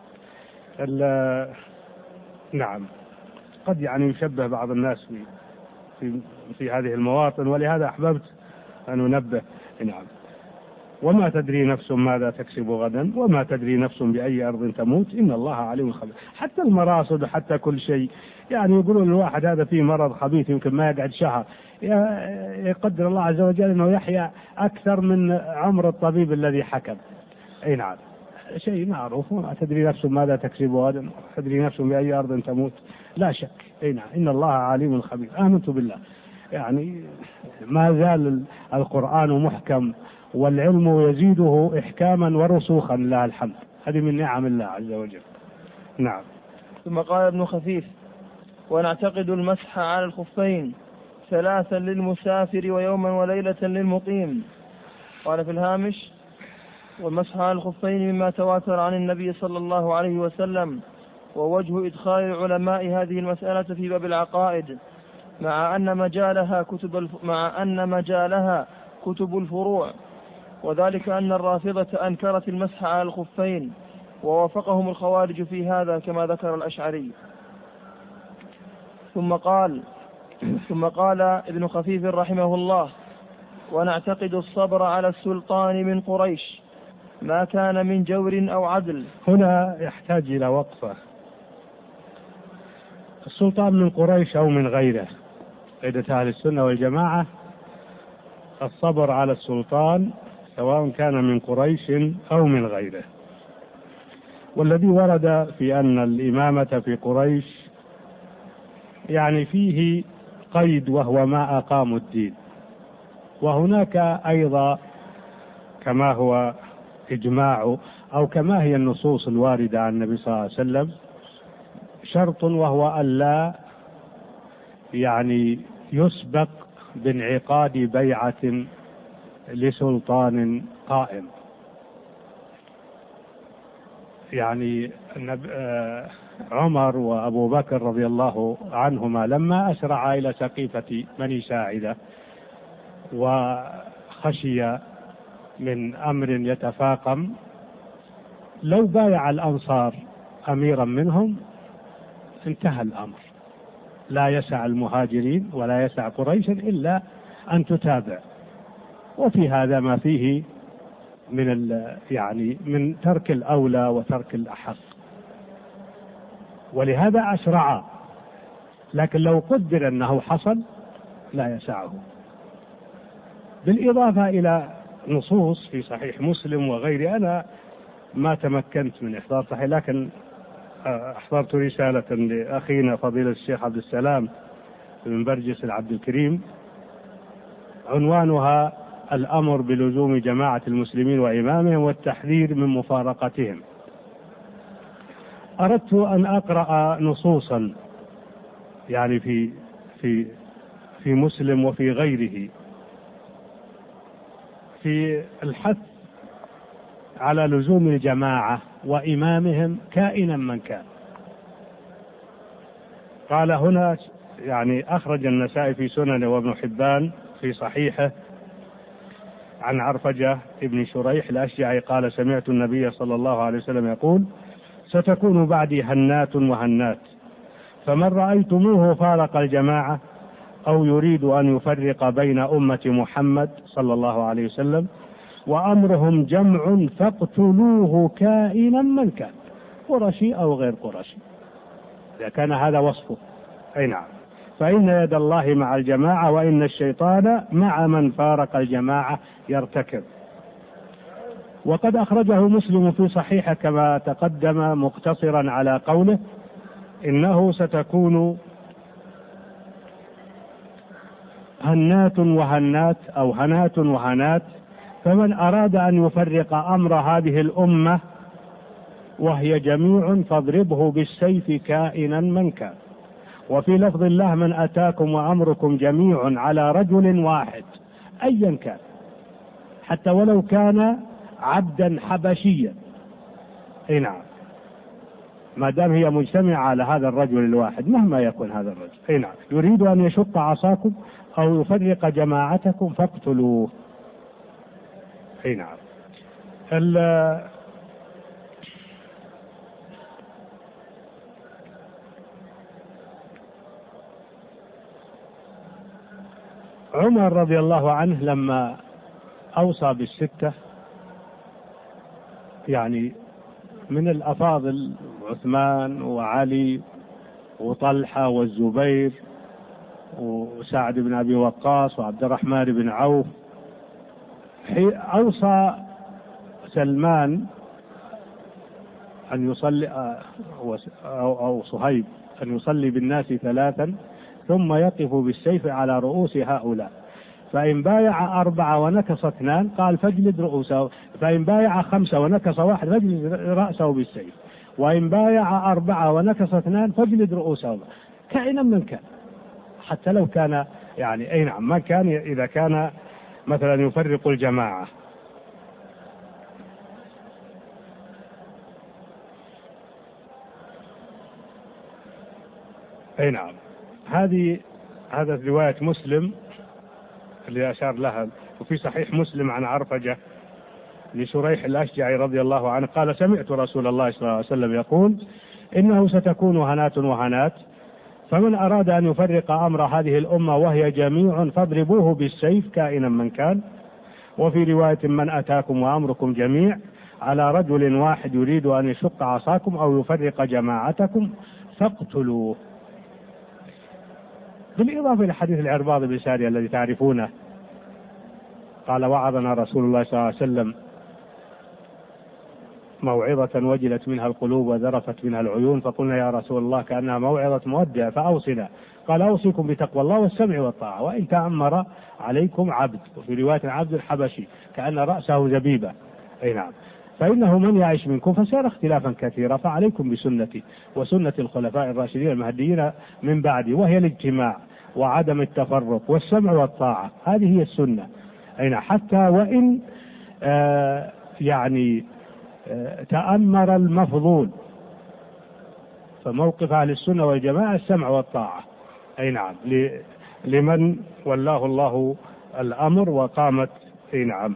نعم. قد يعني يشبه بعض الناس في هذه المواطن، ولهذا أحببت أن أنبه. نعم. وما تدري نفس ماذا تكسب غدا وما تدري نفس بأي أرض تموت إن الله عليم خبير. حتى المراصد وحتى كل شيء، يعني يقولون الواحد هذا فيه مرض خبيث يمكن ما يقعد شهر، يقدر الله عز وجل أنه يحيا أكثر من عمر الطبيب الذي حكم. أي نعم، شيء معروف. وما تدري نفس ماذا تكسب غدا وما تدري نفس بأي أرض تموت، لا شك. أي نعم، إن الله عليم خبير. آمنت بالله. يعني ما زال القرآن محكم، والعلم يزيده إحكاما ورسوخا لله الحمد، هذه من نعم الله عز وجل. نعم. ثم قال ابن خفيف: ونعتقد المسح على الخفين 3 للمسافر ويوما وليلة للمقيم. قال في الهامش: والمسح على الخفين مما تواتر عن النبي صلى الله عليه وسلم، ووجه إدخال العلماء هذه المسألة في باب العقائد، مع أن مجالها كتب الفروع، وذلك أن الرافضة أنكرت المسح على الخفين، ووافقهم الخوارج في هذا كما ذكر الأشعري. ثم قال ابن خفيف رحمه الله: ونعتقد الصبر على السلطان من قريش ما كان من جور أو عدل. هنا يحتاج إلى وقفة. السلطان من قريش أو من غيره، قاعدة أهل السنة والجماعة الصبر على السلطان سواء كان من قريش أو من غيره. والذي ورد في أن الإمامة في قريش يعني فيه قيد، وهو ما أقاموا الدين. وهناك أيضا كما هو إجماع أو كما هي النصوص الواردة عن النبي صلى الله عليه وسلم شرط، وهو ألا يعني يسبق بانعقاد بيعة لسلطان قائم. يعني عمر وأبو بكر رضي الله عنهما لما أسرعا إلى سقيفة بني ساعدة وخشي من أمر يتفاقم، لو بايع الأنصار أميرا منهم انتهى الأمر، لا يسع المهاجرين ولا يسع قريش إلا أن تتابع. وفي هذا ما فيه من ترك الأولى وترك الأحق، ولهذا أسرع. لكن لو قدر أنه حصل لا يسعه. بالإضافة إلى نصوص في صحيح مسلم وغيره، أنا ما تمكنت من إحضار صحيح، لكن أحضرت رسالة لأخينا فضيلة الشيخ عبد السلام بن برجس العبد الكريم عنوانها الأمر بلزوم جماعة المسلمين وإمامهم والتحذير من مفارقتهم. أردت أن أقرأ نصوصا يعني في مسلم وفي غيره في الحث على لزوم الجماعة وإمامهم كائنا من كان. قال هنا يعني أخرج النسائي في سننه وابن حبان في صحيحه عن عرفجة ابن شريح الأشجعي قال سمعت النبي صلى الله عليه وسلم يقول ستكون بعدي هنات وهنات، فمن رأيتموه فارق الجماعة أو يريد أن يفرق بين أمة محمد صلى الله عليه وسلم وأمرهم جمع فاقتلوه كائنا من كان، قرشي أو غير قرشي، إذا كان هذا وصفه. أي نعم، فإن يد الله مع الجماعة وإن الشيطان مع من فارق الجماعة يرتكب. وقد أخرجه مسلم في صحيحه كما تقدم مقتصرا على قوله إنه ستكون هنات وهنات أو هنات وهنات، فمن أراد أن يفرق أمر هذه الأمة وهي جميع فاضربه بالسيف كائنا من كان. وفي لفظ الله من أتاكم وأمركم جميع على رجل واحد أيا كان، حتى ولو كان عبدا حبشيا. اي نعم، ما دام هي مجتمعة على هذا الرجل الواحد مهما يكون هذا الرجل. اي نعم، يريد أن يشق عصاكم أو يفرق جماعتكم فاقتلوه. اي نعم. عمر رضي الله عنه لما أوصى بالستة، يعني من الأفاضل عثمان وعلي وطلحة والزبير وسعد بن أبي وقاص وعبد الرحمن بن عوف، أوصى سلمان أن يصلي أو صهيب أن يصلي بالناس ثلاثا ثم يقف بالسيف على رؤوس هؤلاء، فإن بايع 4 ونكص 2 قال فاجلد رؤوسه، فإن بايع 5 ونكص 1 فاجلد رأسه بالسيف، وإن بايع 4 ونكص 2 فاجلد رؤوسه، كائنا من كان، حتى لو كان يعني أي نعم ما كان، إذا كان مثلا يفرق الجماعة. أي نعم، هذا رواية مسلم اللي أشار لها. وفي صحيح مسلم عن عرفجة لشريح الأشجعي رضي الله عنه قال سمعت رسول الله صلى الله عليه وسلم يقول إنه ستكون هنات وهنات، فمن أراد أن يفرق أمر هذه الأمة وهي جميع فاضربوه بالسيف كائنا من كان. وفي رواية من أتاكم وأمركم جميع على رجل واحد يريد أن يشق عصاكم أو يفرق جماعتكم فاقتلوه. بالإضافة إلى حديث العرباض بن سارية الذي تعرفونه قال وعظنا رسول الله صلى الله عليه وسلم موعظة وجلت منها القلوب وذرفت منها العيون، فقلنا يا رسول الله كأنها موعظة مودع فأوصنا، قال أوصيكم بتقوى الله والسمع والطاعة وإن تأمر عليكم عبد، وفي رواية عبد الحبشي كأن رأسه زبيبة. أي نعم، فإنه من يعيش منكم فسيرى اختلافا كثيرا، فعليكم بسنتي وسنة الخلفاء الراشدين المهديين من بعدي، وهي الاجتماع وعدم التفرق والسمع والطاعة، هذه هي السنة. أي نعم، حتى وإن يعني تأمر المفضول، فموقف أهل السنة والجماعة السمع والطاعة. أي نعم، لمن ولاه الله الأمر وقامت أي نعم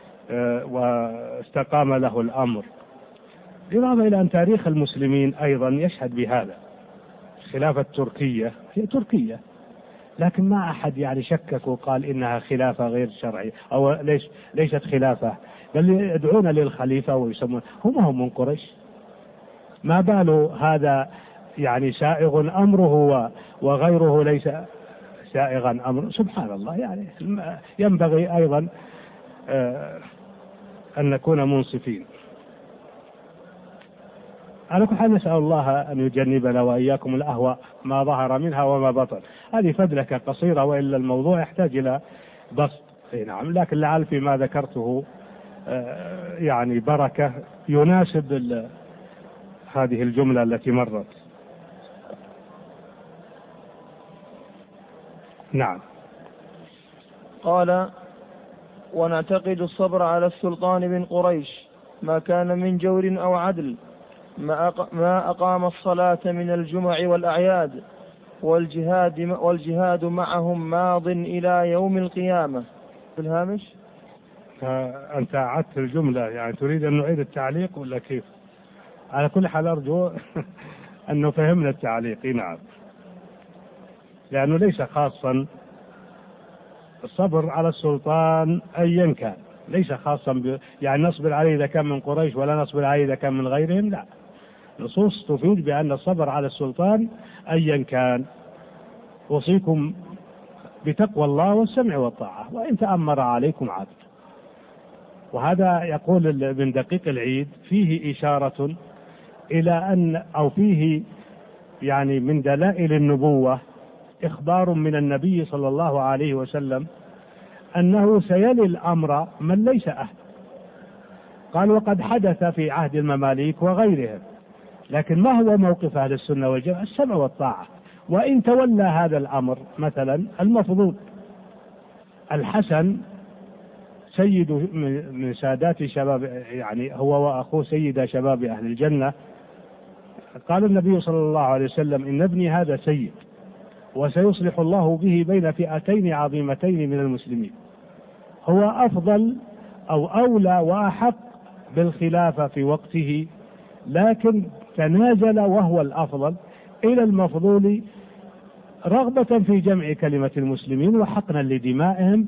واستقام له الأمر. بالإضافة إلى أن تاريخ المسلمين أيضا يشهد بهذا. خلافة تركية هي تركية، لكن ما أحد يعني شكك وقال إنها خلافة غير شرعية أو ليست خلافة، بل يدعون للخليفة ويسمون هم من قريش. ما باله هذا يعني سائغ أمره وغيره ليس سائغا أمره؟ سبحان الله. يعني ينبغي أيضا أن نكون منصفين. على كل حال نسأل الله أن يجنبنا وإياكم الأهواء ما ظهر منها وما بطن. هذه فدلكة قصيرة، وإلا الموضوع يحتاج إلى بسط. نعم، لكن لعل فيما ذكرته يعني بركة يناسب هذه الجملة التي مرت. نعم. قال ونعتقد الصبر على السلطان بن قريش ما كان من جور أو عدل، ما أقام الصلاة من الجمع والأعياد، والجهاد معهم ماض إلى يوم القيامة. في الهامش أنت أعدت الجملة، يعني تريد أن نعيد التعليق ولا كيف؟ على كل حال أرجو أنه فهمنا التعليق. نعم، لأنه ليس خاصا الصبر على السلطان أيا كان، ليس خاصا يعني نصبر عليه إذا كان من قريش ولا نصبر عليه إذا كان من غيرهم، لا، نصوص تفيد بأن الصبر على السلطان أيا كان. أوصيكم بتقوى الله والسمع والطاعة وإن تأمر عليكم عبد. وهذا يقول من دقيق العيد فيه إشارة إلى أن، أو فيه يعني من دلائل النبوة إخبار من النبي صلى الله عليه وسلم أنه سيلي الأمر من ليس أهل. قال وقد حدث في عهد المماليك وغيرهم، لكن ما هو موقف أهل السنة والجماعة؟ السمع والطاعة. وإن تولى هذا الأمر مثلا المفضول الحسن سيد من سادات شباب، يعني هو وأخوه سيد شباب أهل الجنة، قال النبي صلى الله عليه وسلم إن ابني هذا سيد وسيصلح الله به بين فئتين عظيمتين من المسلمين، هو أفضل أو أولى وأحق بالخلافة في وقته، لكن تنازل وهو الأفضل إلى المفضول رغبة في جمع كلمة المسلمين وحقنا لدمائهم،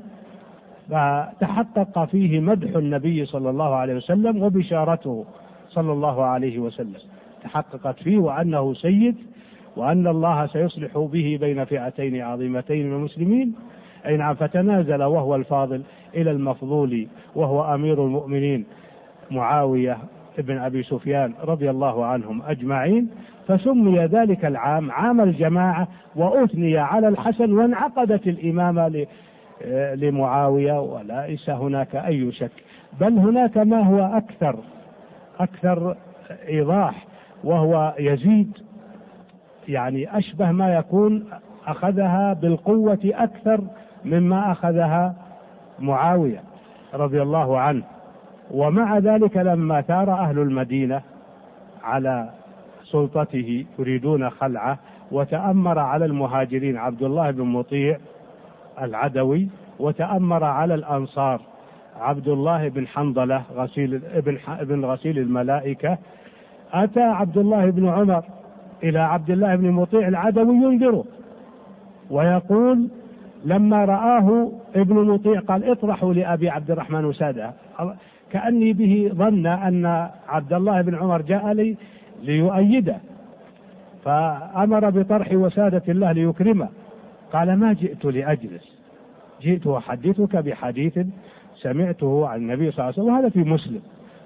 فتحقق فيه مدح النبي صلى الله عليه وسلم وبشارته صلى الله عليه وسلم تحققت فيه، وأنه سيد وأن الله سيصلح به بين فئتين عظيمتين من المسلمين. أي نعم، فتنازل وهو الفاضل إلى المفضول وهو أمير المؤمنين معاوية ابن أبي سفيان رضي الله عنهم أجمعين، فسمي ذلك العام عام الجماعة وأثني على الحسن وانعقدت الإمامة لمعاوية، وليس هناك أي شك، بل هناك ما هو أكثر إيضاح، وهو يزيد يعني أشبه ما يكون أخذها بالقوة أكثر مما أخذها معاوية رضي الله عنه. ومع ذلك لما ثار أهل المدينة على سلطته يريدون خلعه، وتأمر على المهاجرين عبد الله بن مطيع العدوي، وتأمر على الأنصار عبد الله بن حنظلة ابن غسيل الملائكة، أتى عبد الله بن عمر إلى عبد الله بن مطيع العدوي ينذره ويقول لما رآه ابن مطيع قال اطرحوا لأبي عبد الرحمن وسادة، كأني به ظن أن عبد الله بن عمر جاء لي ليؤيده، فأمر بطرح وسادة الله ليكرمه. قال ما جئت لأجلس، جئت أحدثك بحديث سمعته عن النبي صلى الله عليه وسلم، وهذا في مسلم.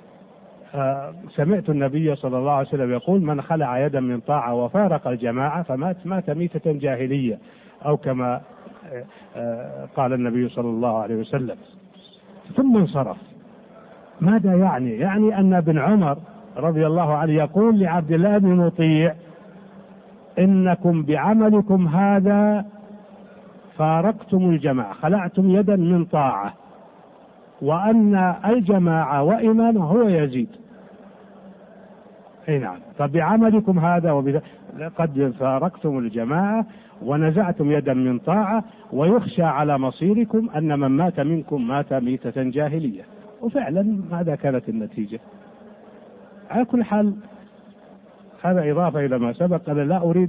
سمعت النبي صلى الله عليه وسلم يقول من خلع يدا من طاعة وفارق الجماعة فمات ميتة جاهلية، أو كما قال النبي صلى الله عليه وسلم. ثم انصرف. ماذا يعني؟ يعني أن ابن عمر رضي الله عنه يقول لعبد الله بن مطيع إنكم بعملكم هذا فارقتم الجماعة، خلعتم يدا من طاعة، وأن الجماعة وإمامه هو يزيد. أي نعم، فبعملكم هذا قد فارقتم الجماعة ونزعتم يدا من طاعة، ويخشى على مصيركم أن من مات منكم مات ميتة جاهلية. وفعلا ماذا كانت النتيجة؟ على كل حال هذا إضافة إلى ما سبق، أنا لا أريد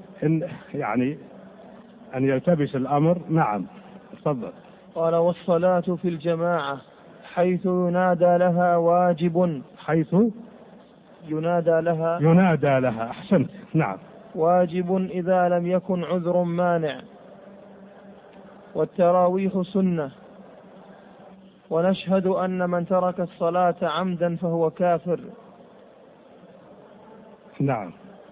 أن يلتبس الأمر. نعم تفضل. قال والصلاة في الجماعة حيث ينادى لها واجب، حيث ينادى لها أحسنت. نعم، واجب إذا لم يكن عذر مانع، والتراويح سنة، ونشهد أن من ترك الصلاة عمدا فهو كافر. نعم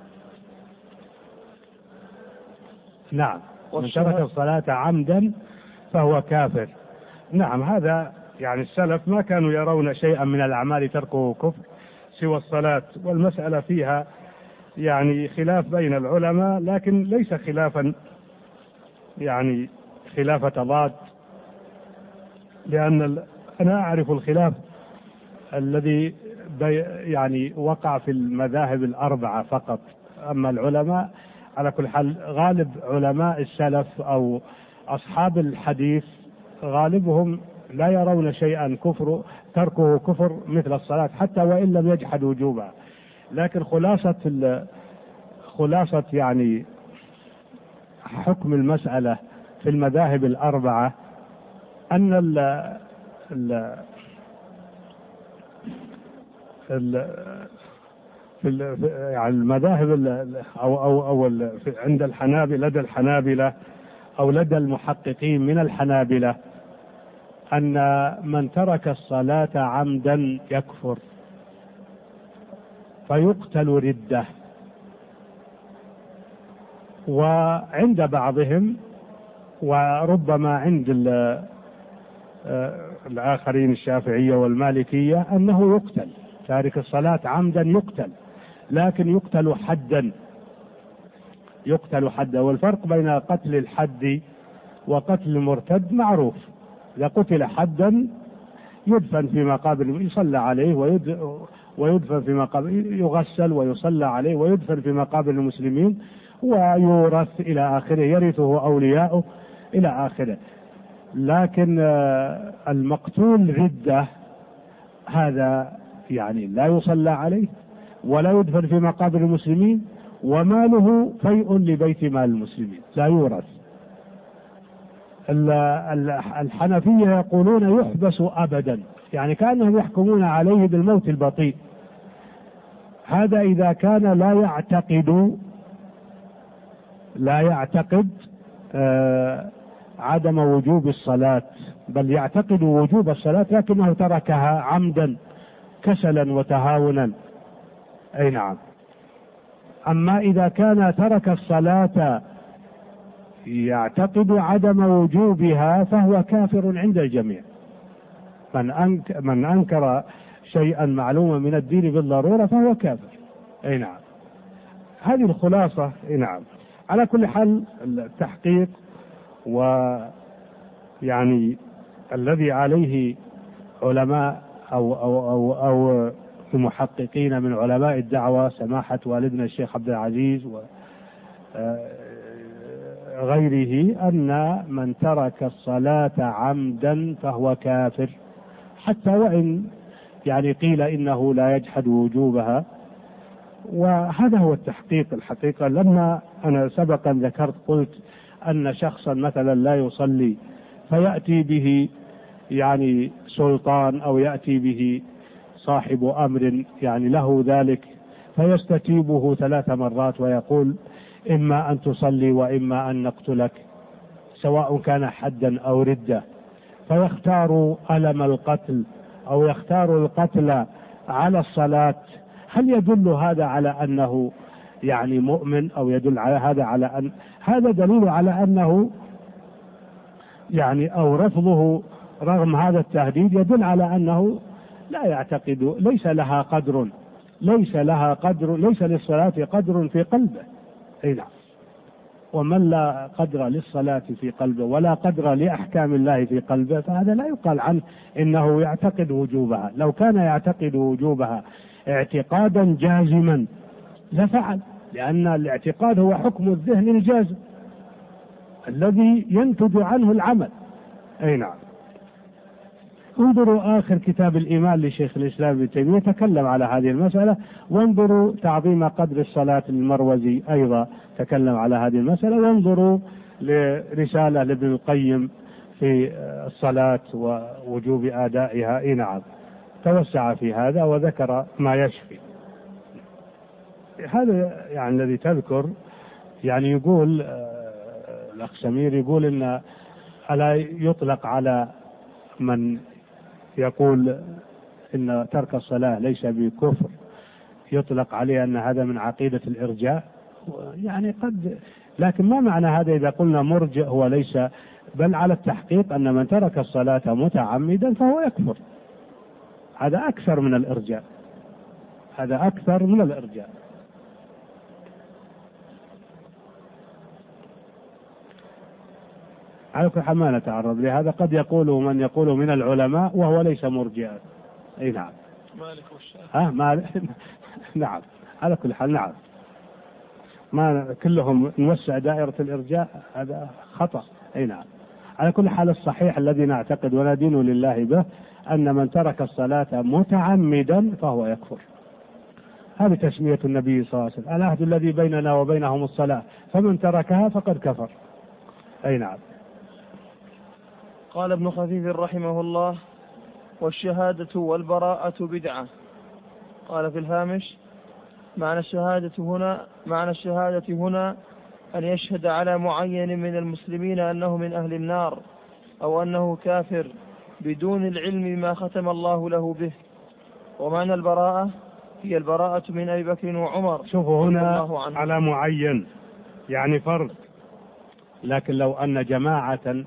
من ترك الصلاة عمدا فهو كافر. نعم، هذا يعني السلف ما كانوا يرون شيئا من الأعمال تركه كفر سوى الصلاة، والمسألة فيها يعني خلاف بين العلماء، لكن ليس خلافا يعني خلاف تضاد، لأن أنا أعرف الخلاف الذي يعني وقع في المذاهب الأربعة فقط، أما العلماء على كل حال غالب علماء السلف أو أصحاب الحديث غالبهم لا يرون شيئا كفر تركه كفر مثل الصلاة حتى وإن لم يجحد وجوبها. لكن خلاصة يعني حكم المسألة في المذاهب الأربعة أن يعني المذاهب أو عند الحنابلة، لدى الحنابلة أو لدى المحققين من الحنابلة، أن من ترك الصلاة عمدا يكفر فيقتل ردة. وعند بعضهم وربما عند الآخرين الشافعية والمالكية أنه يقتل تارك الصلاة عمدا، يقتل، لكن يقتل حدا. والفرق بين قتل الحد وقتل المرتد معروف. إذا قتل حدا يدفن في مقابر، يصلى عليه ويدفن في مقابر، يغسل ويصلى عليه ويدفن في مقابر المسلمين ويورث إلى آخره، يرثه أولياؤه إلى آخره. لكن المقتول ردة هذا يعني لا يصلى عليه ولا يدفن في مقابر المسلمين، وماله فيء لبيت مال المسلمين لا يورث. الحنفية يقولون يحبس أبدا، يعني كأنهم يحكمون عليه بالموت البطيء. هذا إذا كان لا يعتقد عدم وجوب الصلاة، بل يعتقد وجوب الصلاة لكنه تركها عمدا كسلا وتهاونا. أي نعم. أما إذا كان ترك الصلاة يعتقد عدم وجوبها فهو كافر عند الجميع. من أنكر شيئا معلوما من الدين بالضرورة فهو كافر. أي نعم. هذه الخلاصة. أي نعم. على كل حال التحقيق ويعني الذي عليه علماء أو المحققين من علماء الدعوة سماحة والدنا الشيخ عبد العزيز وغيره أن من ترك الصلاة عمدا فهو كافر، حتى وإن يعني قيل إنه لا يجحد وجوبها. وهذا هو التحقيق الحقيقة. لما أنا سبقا ذكرت قلت أن شخصا مثلا لا يصلي فيأتي به يعني سلطان أو يأتي به صاحب أمر يعني له ذلك، فيستتيبه 3 مرات ويقول إما أن تصلي وإما أن نقتلك، سواء كان حدا أو ردة، فيختار ألم القتل أو يختار القتل على الصلاة. هل يدل هذا على أنه يعني مؤمن، أو يدل على هذا على أن هذا دليل على أنه يعني أو رفضه رغم هذا التهديد يدل على أنه لا يعتقد، ليس للصلاة قدر في قلبه. أي نعم. ومن لا قدر للصلاة في قلبه ولا قدر لأحكام الله في قلبه فهذا لا يقال عنه إنه يعتقد وجوبها. لو كان يعتقد وجوبها اعتقادا جازما لفعل، لأن الاعتقاد هو حكم الذهن الجازم الذي ينتج عنه العمل. أي نعم. انظروا آخر كتاب الإيمان لشيخ الإسلام ابن تيمية تكلم على هذه المسألة، وانظروا تعظيم قدر الصلاة المروزي أيضا تكلم على هذه المسألة، وانظروا لرسالة لابن القيم في الصلاة ووجوب أدائها. إيه نعم، توسع في هذا وذكر ما يشفي. هذا يعني الذي تذكر يعني يقول الأخ سمير يقول إن ألا يطلق على من يقول إن ترك الصلاة ليس بكفر يطلق عليه أن هذا من عقيدة الإرجاء، يعني قد، لكن ما معنى هذا إذا قلنا مرجئ هو ليس، بل على التحقيق أن من ترك الصلاة متعمدا فهو يكفر. هذا أكثر من الإرجاء، هذا أكثر من الإرجاء. على كل حال ما نتعرض لهذا، قد يقول من يقول من العلماء وهو ليس مرجئا. اي نعم. مالك والشافعي. نعم. على كل حال نعم، ما كلهم نوسع دائرة الإرجاء، هذا خطأ. اي نعم. على كل حال الصحيح الذي نعتقد وندين لله به أن من ترك الصلاة متعمدا فهو يكفر. هذه تسمية النبي صلى الله عليه وسلم: العهد الذي بيننا وبينهم الصلاة فمن تركها فقد كفر. أي نعم. قال ابن خفيف رحمه الله: والشهادة والبراءة بدعة. قال في الهامش: معنى الشهادة هنا أن يشهد على معين من المسلمين أنه من أهل النار أو أنه كافر بدون العلم بما ختم الله له به. ومعنى البراءة هي البراءة من أبي بكر وعمر. شوفوا هنا على معين يعني فرد، لكن لو أن جماعة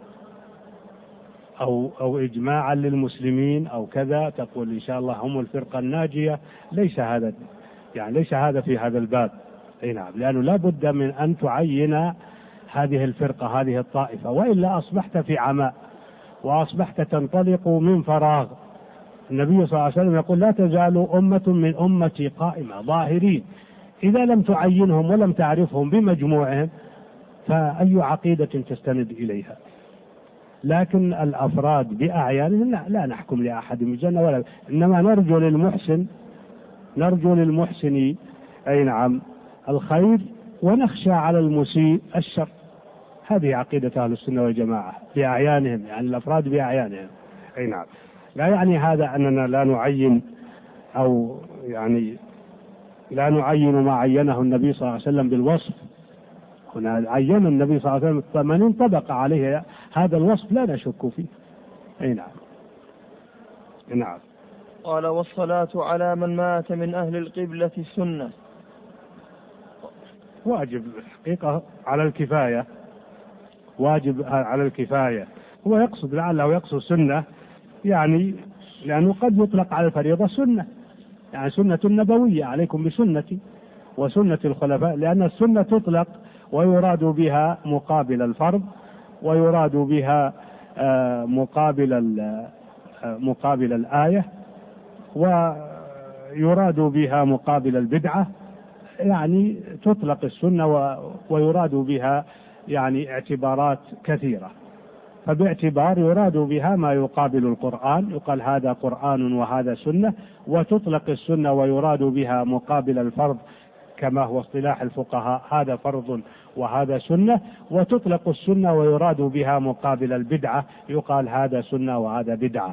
أو إجماعا للمسلمين أو كذا تقول إن شاء الله هم الفرقة الناجية، ليس هذا في هذا الباب. أي نعم، لأنه لا بد من أن تعين هذه الفرقة هذه الطائفة، وإلا أصبحت في عماء وأصبحت تنطلق من فراغ. النبي صلى الله عليه وسلم يقول: لا تزال أمة من أمتي قائمة ظاهرين. إذا لم تعينهم ولم تعرفهم بمجموعهم فأي عقيدة تستند إليها؟ لكن الأفراد بأعيانهم لا نحكم لأحد بالجنة ولا، إنما نرجو للمحسن أي نعم الخير ونخشى على المسيء الشر. هذه عقيدة أهل السنة والجماعة بأعيانهم، يعني الأفراد بأعيانهم. أي نعم. لا يعني هذا أننا لا نعين أو يعني لا نعين ما عينه النبي صلى الله عليه وسلم بالوصف. هنا عين النبي صلى الله عليه وسلم فمن انطبق عليه هذا الوصف لا نشك فيه. أي نعم. نعم. قال: والصلاة على من مات من أهل القبلة سنة. واجب حقيقة على الكفاية، واجب على الكفاية. هو يقصد لعله يقصد سنة، يعني لأنه قد يطلق على الفريضة سنة، يعني سنة نبوية: عليكم بسنتي وسنة الخلفاء. لأن السنة تطلق ويراد بها مقابل الفرض، ويراد بها مقابل الآية، ويراد بها مقابل البدعة. يعني تطلق السنة ويراد بها يعني اعتبارات كثيرة. فباعتبار يراد بها ما يقابل القرآن، يقال هذا قرآن وهذا سنة. وتطلق السنة ويراد بها مقابل الفرض كما هو اصطلاح الفقهاء: هذا فرض وهذا سنة. وتطلق السنة ويراد بها مقابل البدعة، يقال هذا سنة وهذا بدعة.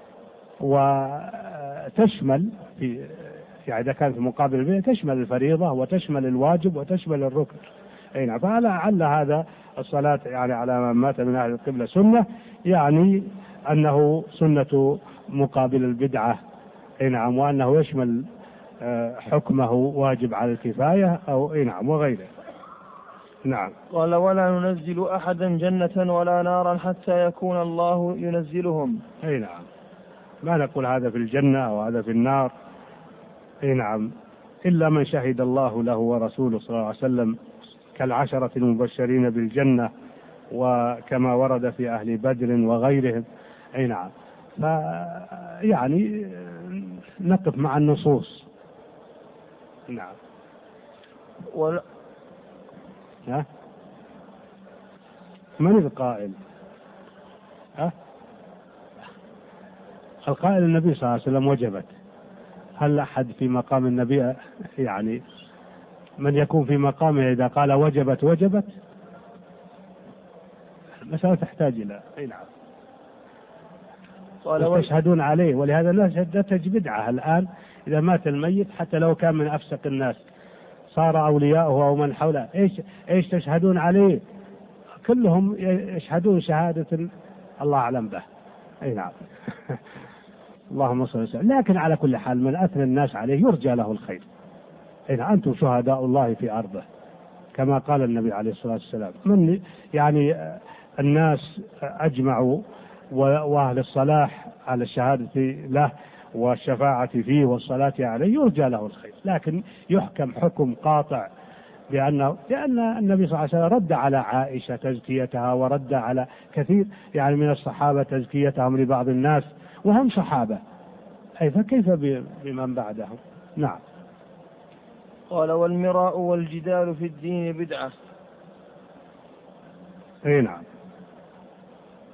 وتشمل يعني إذا كانت مقابل البدعة تشمل الفريضة وتشمل الواجب وتشمل الركن. أي نعم. فلعل هذا الصلاة يعني على من مات من أهل القبلة سنة، يعني أنه سنة مقابل البدعة. أي نعم. وأنه يشمل حكمه واجب على الكفاية أو أي نعم وغيره. نعم. قال: ولا ننزل أحدا جنة ولا نارا حتى يكون الله ينزلهم. أي نعم. ما نقول هذا في الجنة أو هذا في النار. أي نعم. إلا من شهد الله له ورسوله صلى الله عليه وسلم، كالعشرة المبشرين بالجنة، وكما ورد في أهل بدر وغيرهم. أي نعم. يعني نقف مع النصوص. نعم. من القائل؟ القائل النبي صلى الله عليه وسلم: وجبت. هل أحد في مقام النبي يعني من يكون في مقامه إذا قال وجبت وجبت؟ المسألة تحتاج إلى أي نعم. وتشهدون عليه، ولهذا نتج بدعة الآن إذا مات الميت حتى لو كان من أفسق الناس صار أولياؤه أو من حوله إيش تشهدون عليه؟ كلهم يشهدون شهادة الله أعلم به. أي نعم. اللهم صل وسلم. لكن على كل حال من أثنى الناس عليه يرجى له الخير. إن أنتم شهداء الله في أرضه كما قال النبي عليه الصلاة والسلام. من يعني الناس أجمعوا وأهل الصلاح على الشهادة له والشفاعة فيه والصلاة عليه يرجى له الخير. لكن يحكم حكم قاطع لأن النبي صلى الله عليه وسلم رد على عائشة تزكيتها، ورد على كثير يعني من الصحابة تزكيتهم لبعض الناس وهم صحابة. أي فكيف بمن بعدهم؟ نعم. قال: والمراء والجدال في الدين بدعة. أي نعم.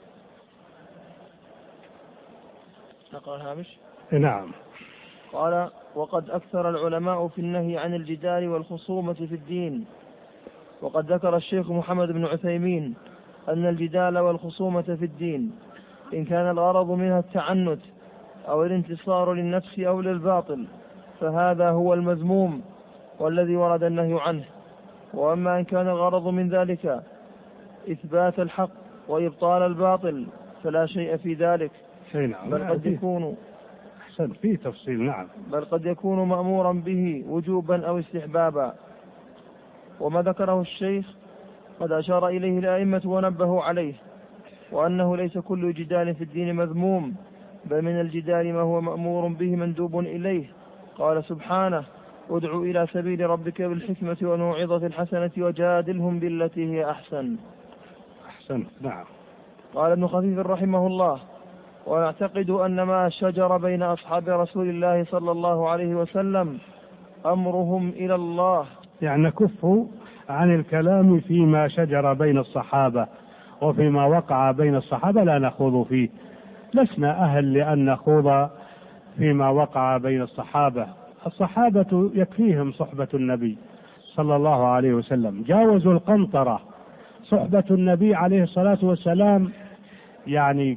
نقرأ الهامش. نعم. قال: وقد أكثر العلماء في النهي عن الجدال والخصومة في الدين. وقد ذكر الشيخ محمد بن عثيمين أن الجدال والخصومة في الدين إن كان الغرض منها التعنت أو الانتصار للنفس أو للباطل فهذا هو المذموم والذي ورد النهي عنه. وأما إن كان الغرض من ذلك إثبات الحق وإبطال الباطل فلا شيء في ذلك، بل قد يكون فيه تفصيل. نعم. بل قد يكون مأمورا به وجوبا أو استحبابا. وما ذكره الشيخ قد أشار إليه الأئمة ونبهوا عليه، وأنه ليس كل جدال في الدين مذموم، بل من الجدال ما هو مأمور به مندوب إليه. قال سبحانه: ادع إلى سبيل ربك بالحكمة والموعظة الحسنة وجادلهم بالتي هي أحسن. نعم. قال ابن خفيف رحمه الله: ونعتقد أن ما شجر بين أصحاب رسول الله صلى الله عليه وسلم أمرهم إلى الله، يعني نكف عن الكلام فيما شجر بين الصحابة، وفيما وقع بين الصحابة لا نخوض فيه، لسنا أهل لأن نخوض فيما وقع بين الصحابة. الصحابة يكفيهم صحبة النبي صلى الله عليه وسلم، جاوزوا القنطرة. صحبة النبي عليه الصلاة والسلام يعني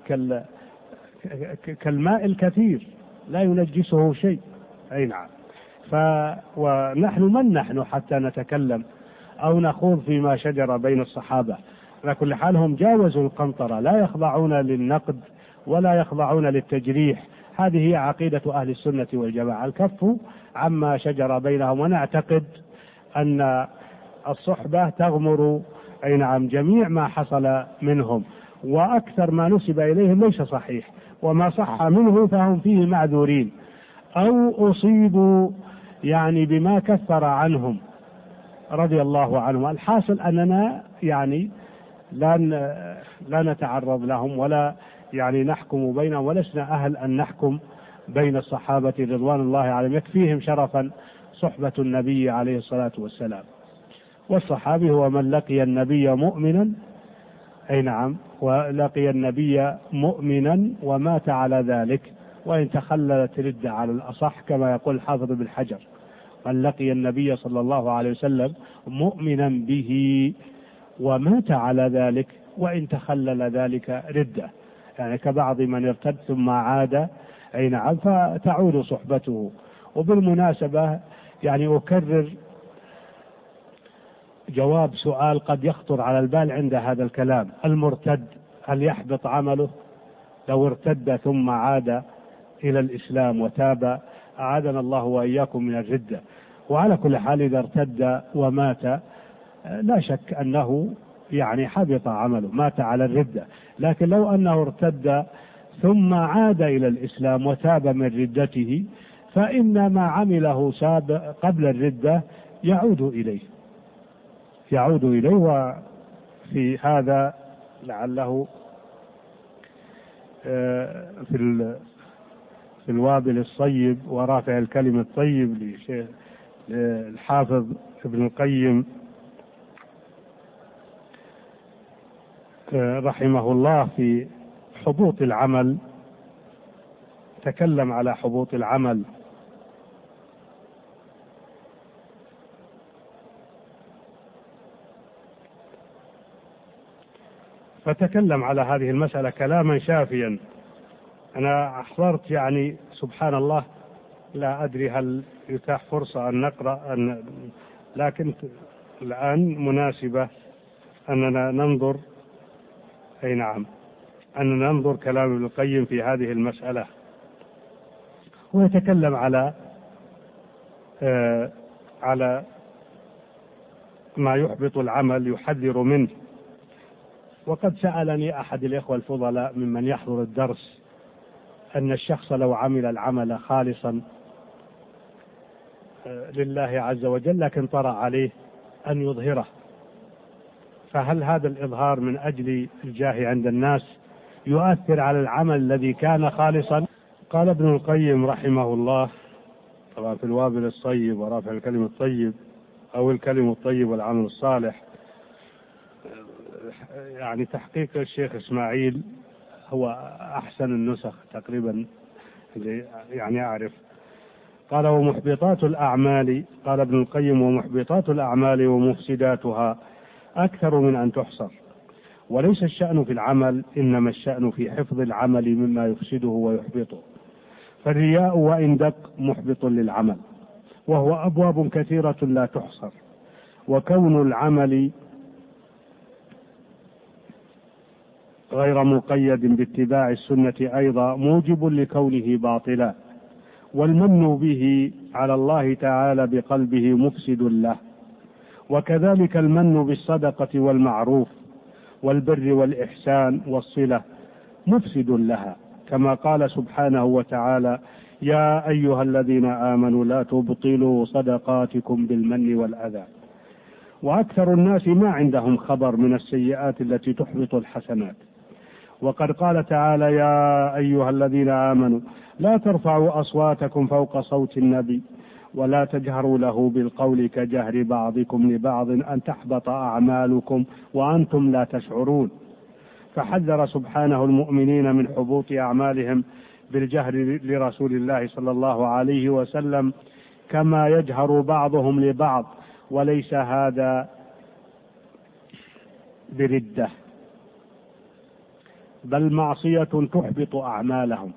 كالماء الكثير لا ينجسه شيء. أي نعم. ونحن من نحن حتى نتكلم أو نخوض فيما شجر بين الصحابة؟ على كل حال هم جاوزوا القنطرة، لا يخضعون للنقد ولا يخضعون للتجريح. هذه هي عقيدة أهل السنة والجماعة، الكف عما شجر بينهم. ونعتقد أن الصحبة تغمر أي نعم جميع ما حصل منهم، وأكثر ما نسب إليهم ليس صحيح، وما صح منه فهم فيه معذورين أو أصيبوا يعني بما كثر عنهم رضي الله عنهم. الحاصل أننا يعني لا نتعرض لهم ولا يعني نحكم بينهم، ولسنا أهل أن نحكم بين الصحابة رضوان الله عليهم، يكفيهم شرفا صحبة النبي عليه الصلاة والسلام. والصحابي هو من لقي النبي مؤمنا، أي نعم، ولقي النبي مؤمنا ومات على ذلك، وإن تخللت ردة على الأصح كما يقول حافظ بن حجر: من لقي النبي صلى الله عليه وسلم مؤمنا به ومات على ذلك وإن تخلل ذلك ردة، يعني كبعض من ارتد ثم عاد، أي نعم، فتعود صحبته. وبالمناسبة يعني أكرر جواب سؤال قد يخطر على البال عند هذا الكلام: المرتد هل يحبط عمله لو ارتد ثم عاد إلى الإسلام وتاب؟ أعاذنا الله وإياكم من الردة. وعلى كل حال إذا ارتد ومات لا شك أنه يعني حبط عمله، مات على الردة. لكن لو أنه ارتد ثم عاد إلى الإسلام وتاب من ردته فإن ما عمله قبل الردة يعود إليه. وفي هذا لعله في الوابل الصيب ورافع الكلم الطيب لشيخ الحافظ ابن القيم رحمه الله في حبوط العمل تكلم على حبوط العمل، فتكلم على هذه المسألة كلاما شافيا. أنا أحضرت يعني سبحان الله، لا أدري هل يتاح فرصة أن نقرأ لكن الآن مناسبة أننا ننظر، أي نعم، أننا ننظر كلام ابن القيم في هذه المسألة. ويتكلم على ما يحبط العمل، يحذر منه. وقد سألني أحد الإخوة الفضلاء ممن يحضر الدرس أن الشخص لو عمل العمل خالصا لله عز وجل لكن طرأ عليه أن يظهره، فهل هذا الإظهار من أجل الجاه عند الناس يؤثر على العمل الذي كان خالصا؟ قال ابن القيم رحمه الله، طبعا في الوابل الصيب ورافع الكلم الطيب أو الكلم الطيب والعمل الصالح، يعني تحقيق الشيخ إسماعيل هو أحسن النسخ تقريبا يعني أعرف. قال ومحبطات الأعمال، قال ابن القيم ومحبطات الأعمال ومفسداتها أكثر من أن تحصر، وليس الشأن في العمل، إنما الشأن في حفظ العمل مما يفسده ويحبطه. فالرياء وإن دق محبط للعمل، وهو أبواب كثيرة لا تحصر. وكون العمل غير مقيد باتباع السنة أيضا موجب لكونه باطلا، والمن به على الله تعالى بقلبه مفسد له. وكذلك المن بالصدقة والمعروف والبر والإحسان والصلة مفسد لها، كما قال سبحانه وتعالى: يا أيها الذين آمنوا لا تبطلوا صدقاتكم بالمن والأذى. وأكثر الناس ما عندهم خبر من السيئات التي تحبط الحسنات. وقد قال تعالى: يا أيها الذين آمنوا لا ترفعوا أصواتكم فوق صوت النبي ولا تجهروا له بالقول كجهر بعضكم لبعض أن تحبط أعمالكم وأنتم لا تشعرون. فحذر سبحانه المؤمنين من حبوط أعمالهم بالجهر لرسول الله صلى الله عليه وسلم كما يجهر بعضهم لبعض، وليس هذا بردة، بل معصية تحبط أعمالهم،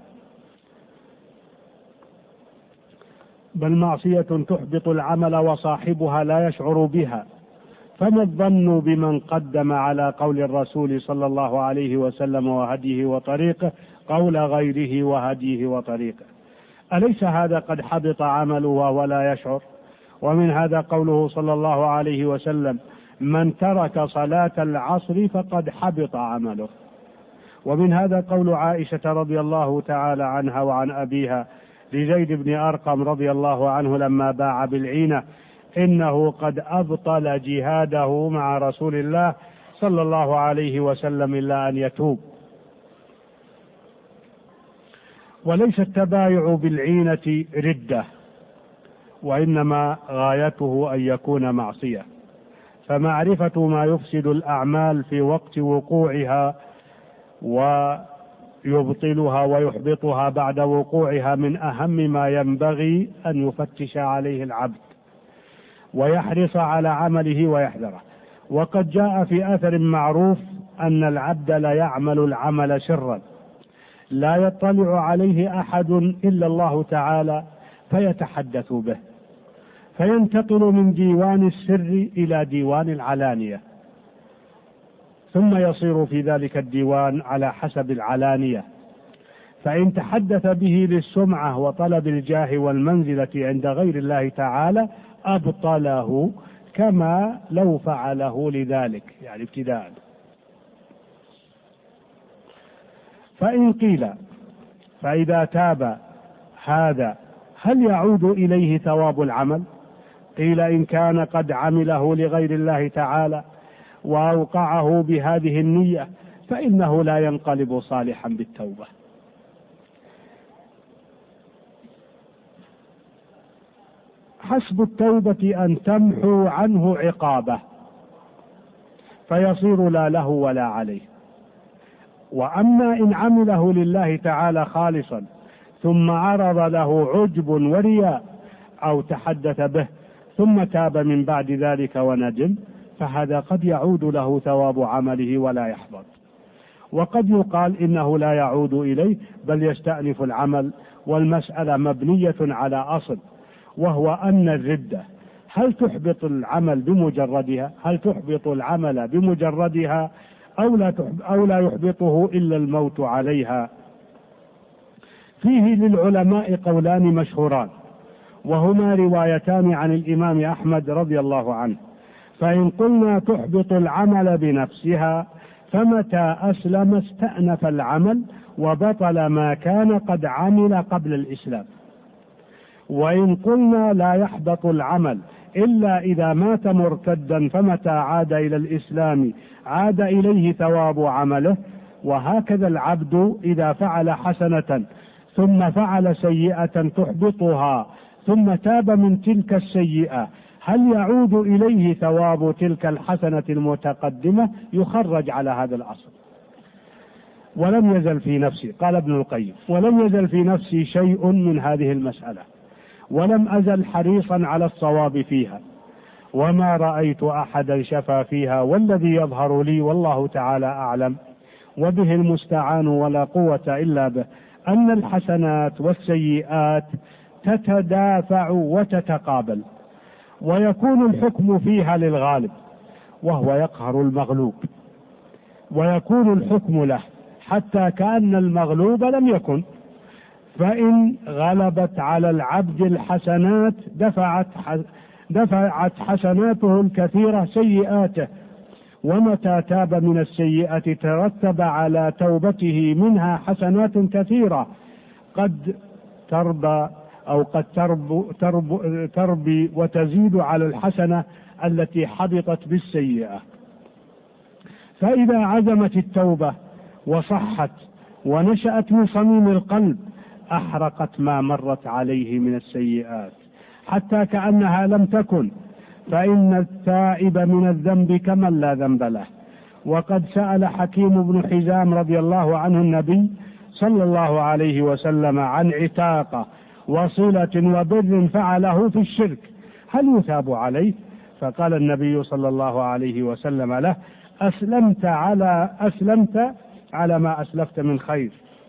بل معصية تحبط العمل وصاحبها لا يشعر بها. فما الظن بمن قدم على قول الرسول صلى الله عليه وسلم وهديه وطريقه قول غيره وهديه وطريقه؟ أليس هذا قد حبط عمله ولا يشعر؟ ومن هذا قوله صلى الله عليه وسلم: من ترك صلاة العصر فقد حبط عمله. ومن هذا قول عائشة رضي الله تعالى عنها وعن أبيها لزيد بن أرقم رضي الله عنه لما باع بالعينة: إنه قد أبطل جهاده مع رسول الله صلى الله عليه وسلم إلا أن يتوب. وليس التبايع بالعينة ردة، وإنما غايته أن يكون معصية. فمعرفة ما يفسد الأعمال في وقت وقوعها ويبطلها ويحبطها بعد وقوعها من أهم ما ينبغي أن يفتش عليه العبد ويحرص على عمله ويحذره. وقد جاء في أثر معروف أن العبد لا يعمل العمل سرا لا يطلع عليه أحد إلا الله تعالى فيتحدث به، فينتقل من ديوان السر إلى ديوان العلانية، ثم يصير في ذلك الديوان على حسب العلانية. فإن تحدث به للسمعة وطلب الجاه والمنزلة عند غير الله تعالى أبطله كما لو فعله لذلك، يعني ابتداء. فإن قيل: فإذا تاب هذا هل يعود إليه ثواب العمل؟ قيل: إن كان قد عمله لغير الله تعالى وأوقعه بهذه النية فإنه لا ينقلب صالحا بالتوبة. حسب التوبة أن تمحو عنه عقابه فيصير لا له ولا عليه. وأما إن عمله لله تعالى خالصا ثم عرض له عجب ورياء أو تحدث به ثم تاب من بعد ذلك وندم، فهذا قد يعود له ثواب عمله ولا يحبط. وقد يقال إنه لا يعود إليه بل يستأنف العمل، والمسألة مبنية على أصل، وهو أن الردة هل تحبط العمل بمجردها؟ هل تحبط العمل بمجردها أو لا يحبطه إلا الموت عليها؟ فيه للعلماء قولان مشهوران، وهما روايتان عن الإمام أحمد رضي الله عنه. فإن قلنا تحبط العمل بنفسها فمتى أسلم استأنف العمل وبطل ما كان قد عمل قبل الإسلام. وإن قلنا لا يحبط العمل إلا إذا مات مرتدا فمتى عاد إلى الإسلام عاد إليه ثواب عمله. وهكذا العبد إذا فعل حسنة ثم فعل سيئة تحبطها ثم تاب من تلك السيئة هل يعود إليه ثواب تلك الحسنة المتقدمة؟ يخرج على هذا الأصل. ولم يزل في نفسي، قال ابن القيم: ولم يزل في نفسي شيء من هذه المسألة، ولم أزل حريصا على الصواب فيها، وما رأيت أحدا شفى فيها، والذي يظهر لي والله تعالى أعلم وبه المستعان ولا قوة إلا به، أن الحسنات والسيئات تتدافع وتتقابل، ويكون الحكم فيها للغالب وهو يقهر المغلوب، ويكون الحكم له حتى كأن المغلوب لم يكن. فإن غلبت على العبد الحسنات دفعت حسناته الكثيرة سيئاته، ومتى تاب من السيئة ترتب على توبته منها حسنات كثيرة قد تربى أو قد تربي وتزيد على الحسنة التي حبطت بالسيئة. فإذا عزمت التوبة وصحت ونشأت من صميم القلب أحرقت ما مرت عليه من السيئات حتى كأنها لم تكن، فإن التائب من الذنب كمن لا ذنب له. وقد سأل حكيم بن حزام رضي الله عنه النبي صلى الله عليه وسلم عن عتاقة وصلة وبر فعله في الشرك هل يثاب عليه؟ فقال النبي صلى الله عليه وسلم له: أسلمت على ما أسلفت من خير.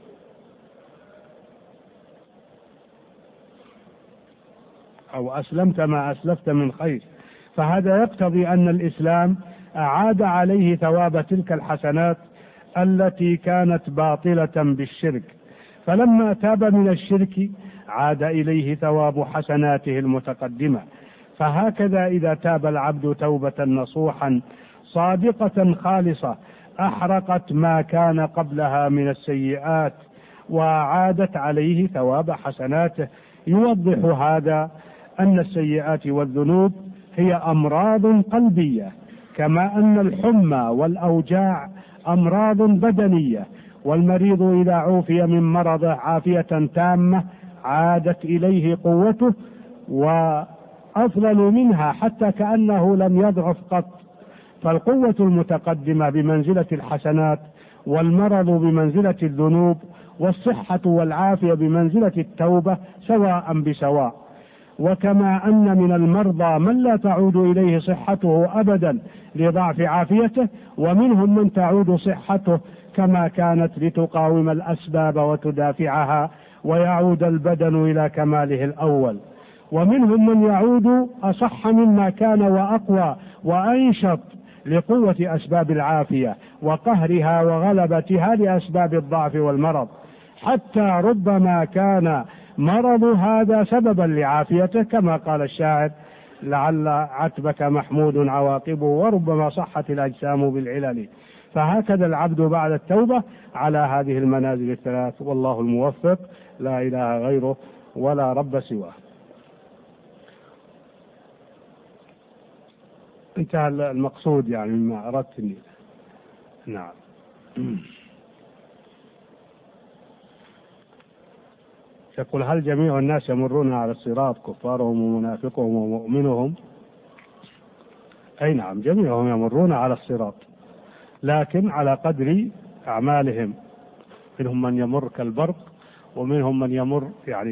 أو أسلمت ما أسلفت من خير. فهذا يقتضي أن الإسلام أعاد عليه ثواب تلك الحسنات التي كانت باطلة بالشرك، فلما تاب من الشرك عاد إليه ثواب حسناته المتقدمة. فهكذا إذا تاب العبد توبة نصوحا صادقة خالصة أحرقت ما كان قبلها من السيئات وعادت عليه ثواب حسناته. يوضح هذا أن السيئات والذنوب هي أمراض قلبية، كما أن الحمى والأوجاع أمراض بدنية، والمريض إذا عوفي من مرضه عافية تامة عادت إليه قوته وأفضل منها حتى كأنه لم يضعف قط. فالقوة المتقدمة بمنزلة الحسنات، والمرض بمنزلة الذنوب، والصحة والعافية بمنزلة التوبة سواء بسواء. وكما أن من المرضى من لا تعود إليه صحته أبدا لضعف عافيته، ومنهم من تعود صحته كما كانت لتقاوم الأسباب وتدافعها ويعود البدن إلى كماله الأول، ومنهم من يعود أصح مما كان وأقوى وأنشط لقوة أسباب العافية وقهرها وغلبتها لأسباب الضعف والمرض، حتى ربما كان مرض هذا سببا لعافيته، كما قال الشاعر: لعل عتبك محمود عواقبه وربما صحت الأجسام بالعلل. فهكذا العبد بعد التوبة على هذه المنازل الثلاث، والله الموفق، لا إله غيره ولا رب سواه. انتهى المقصود يعني مما أردت. نعم. يقول: هل جميع الناس يمرون على الصراط كفارهم ومنافقهم ومؤمنهم؟ أي نعم، جميعهم يمرون على الصراط، لكن على قدر أعمالهم. منهم من يمر كالبرق، ومنهم من يمر يعني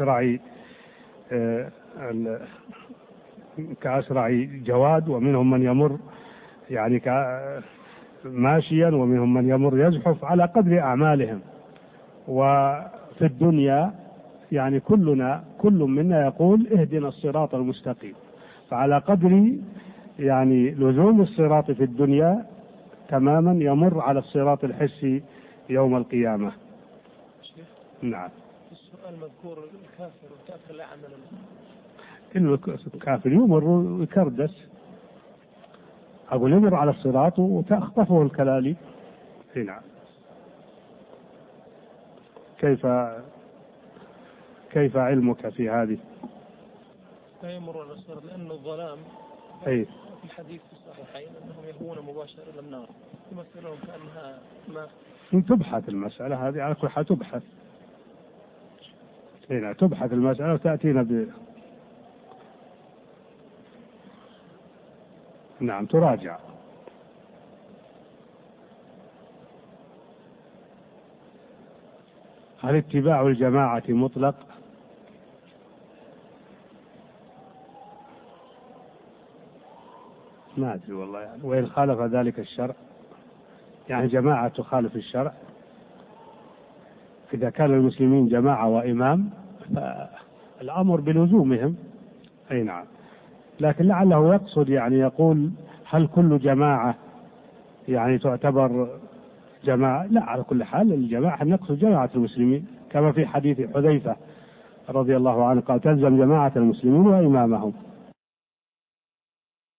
كأسرع جواد، ومنهم من يمر يعني ماشيا، ومنهم من يمر يزحف، على قدر أعمالهم. وفي الدنيا يعني كل منا يقول: اهدنا الصراط المستقيم. فعلى قدر يعني لزوم الصراط في الدنيا تماما يمر على الصراط الحسي يوم القيامة. نعم. السؤال مذكور الكافر والكافر لا عمل له. الكافر يمر ويكردس، أقول يمر على الصراط وتخطفه الكلاليب. نعم. كيف علمك في هذه؟ لا يمر على الصراط لأن الظلام. أي. في الحديث في الصحيحين أنهم يهوون مباشرة إلى النار، يمثلهم كأنها ما. تبحث المسألة هذه على كل حال، تبحث. هنا تبحث المسألة وتأتينا نعم، تراجع. هل اتباع الجماعة مطلق؟ ما أدري والله، يعني وإن خالف ذلك الشرع، يعني جماعة تخالف الشرع، إذا كان المسلمين جماعة وإمام فالأمر بلزومهم. أي نعم، لكن لعله يقصد يعني يقول هل كل جماعة يعني تعتبر جماعة؟ لا، على كل حال الجماعة نقصد جماعة المسلمين، كما في حديث حذيفة رضي الله عنه قال تلزم جماعة المسلمين وإمامهم.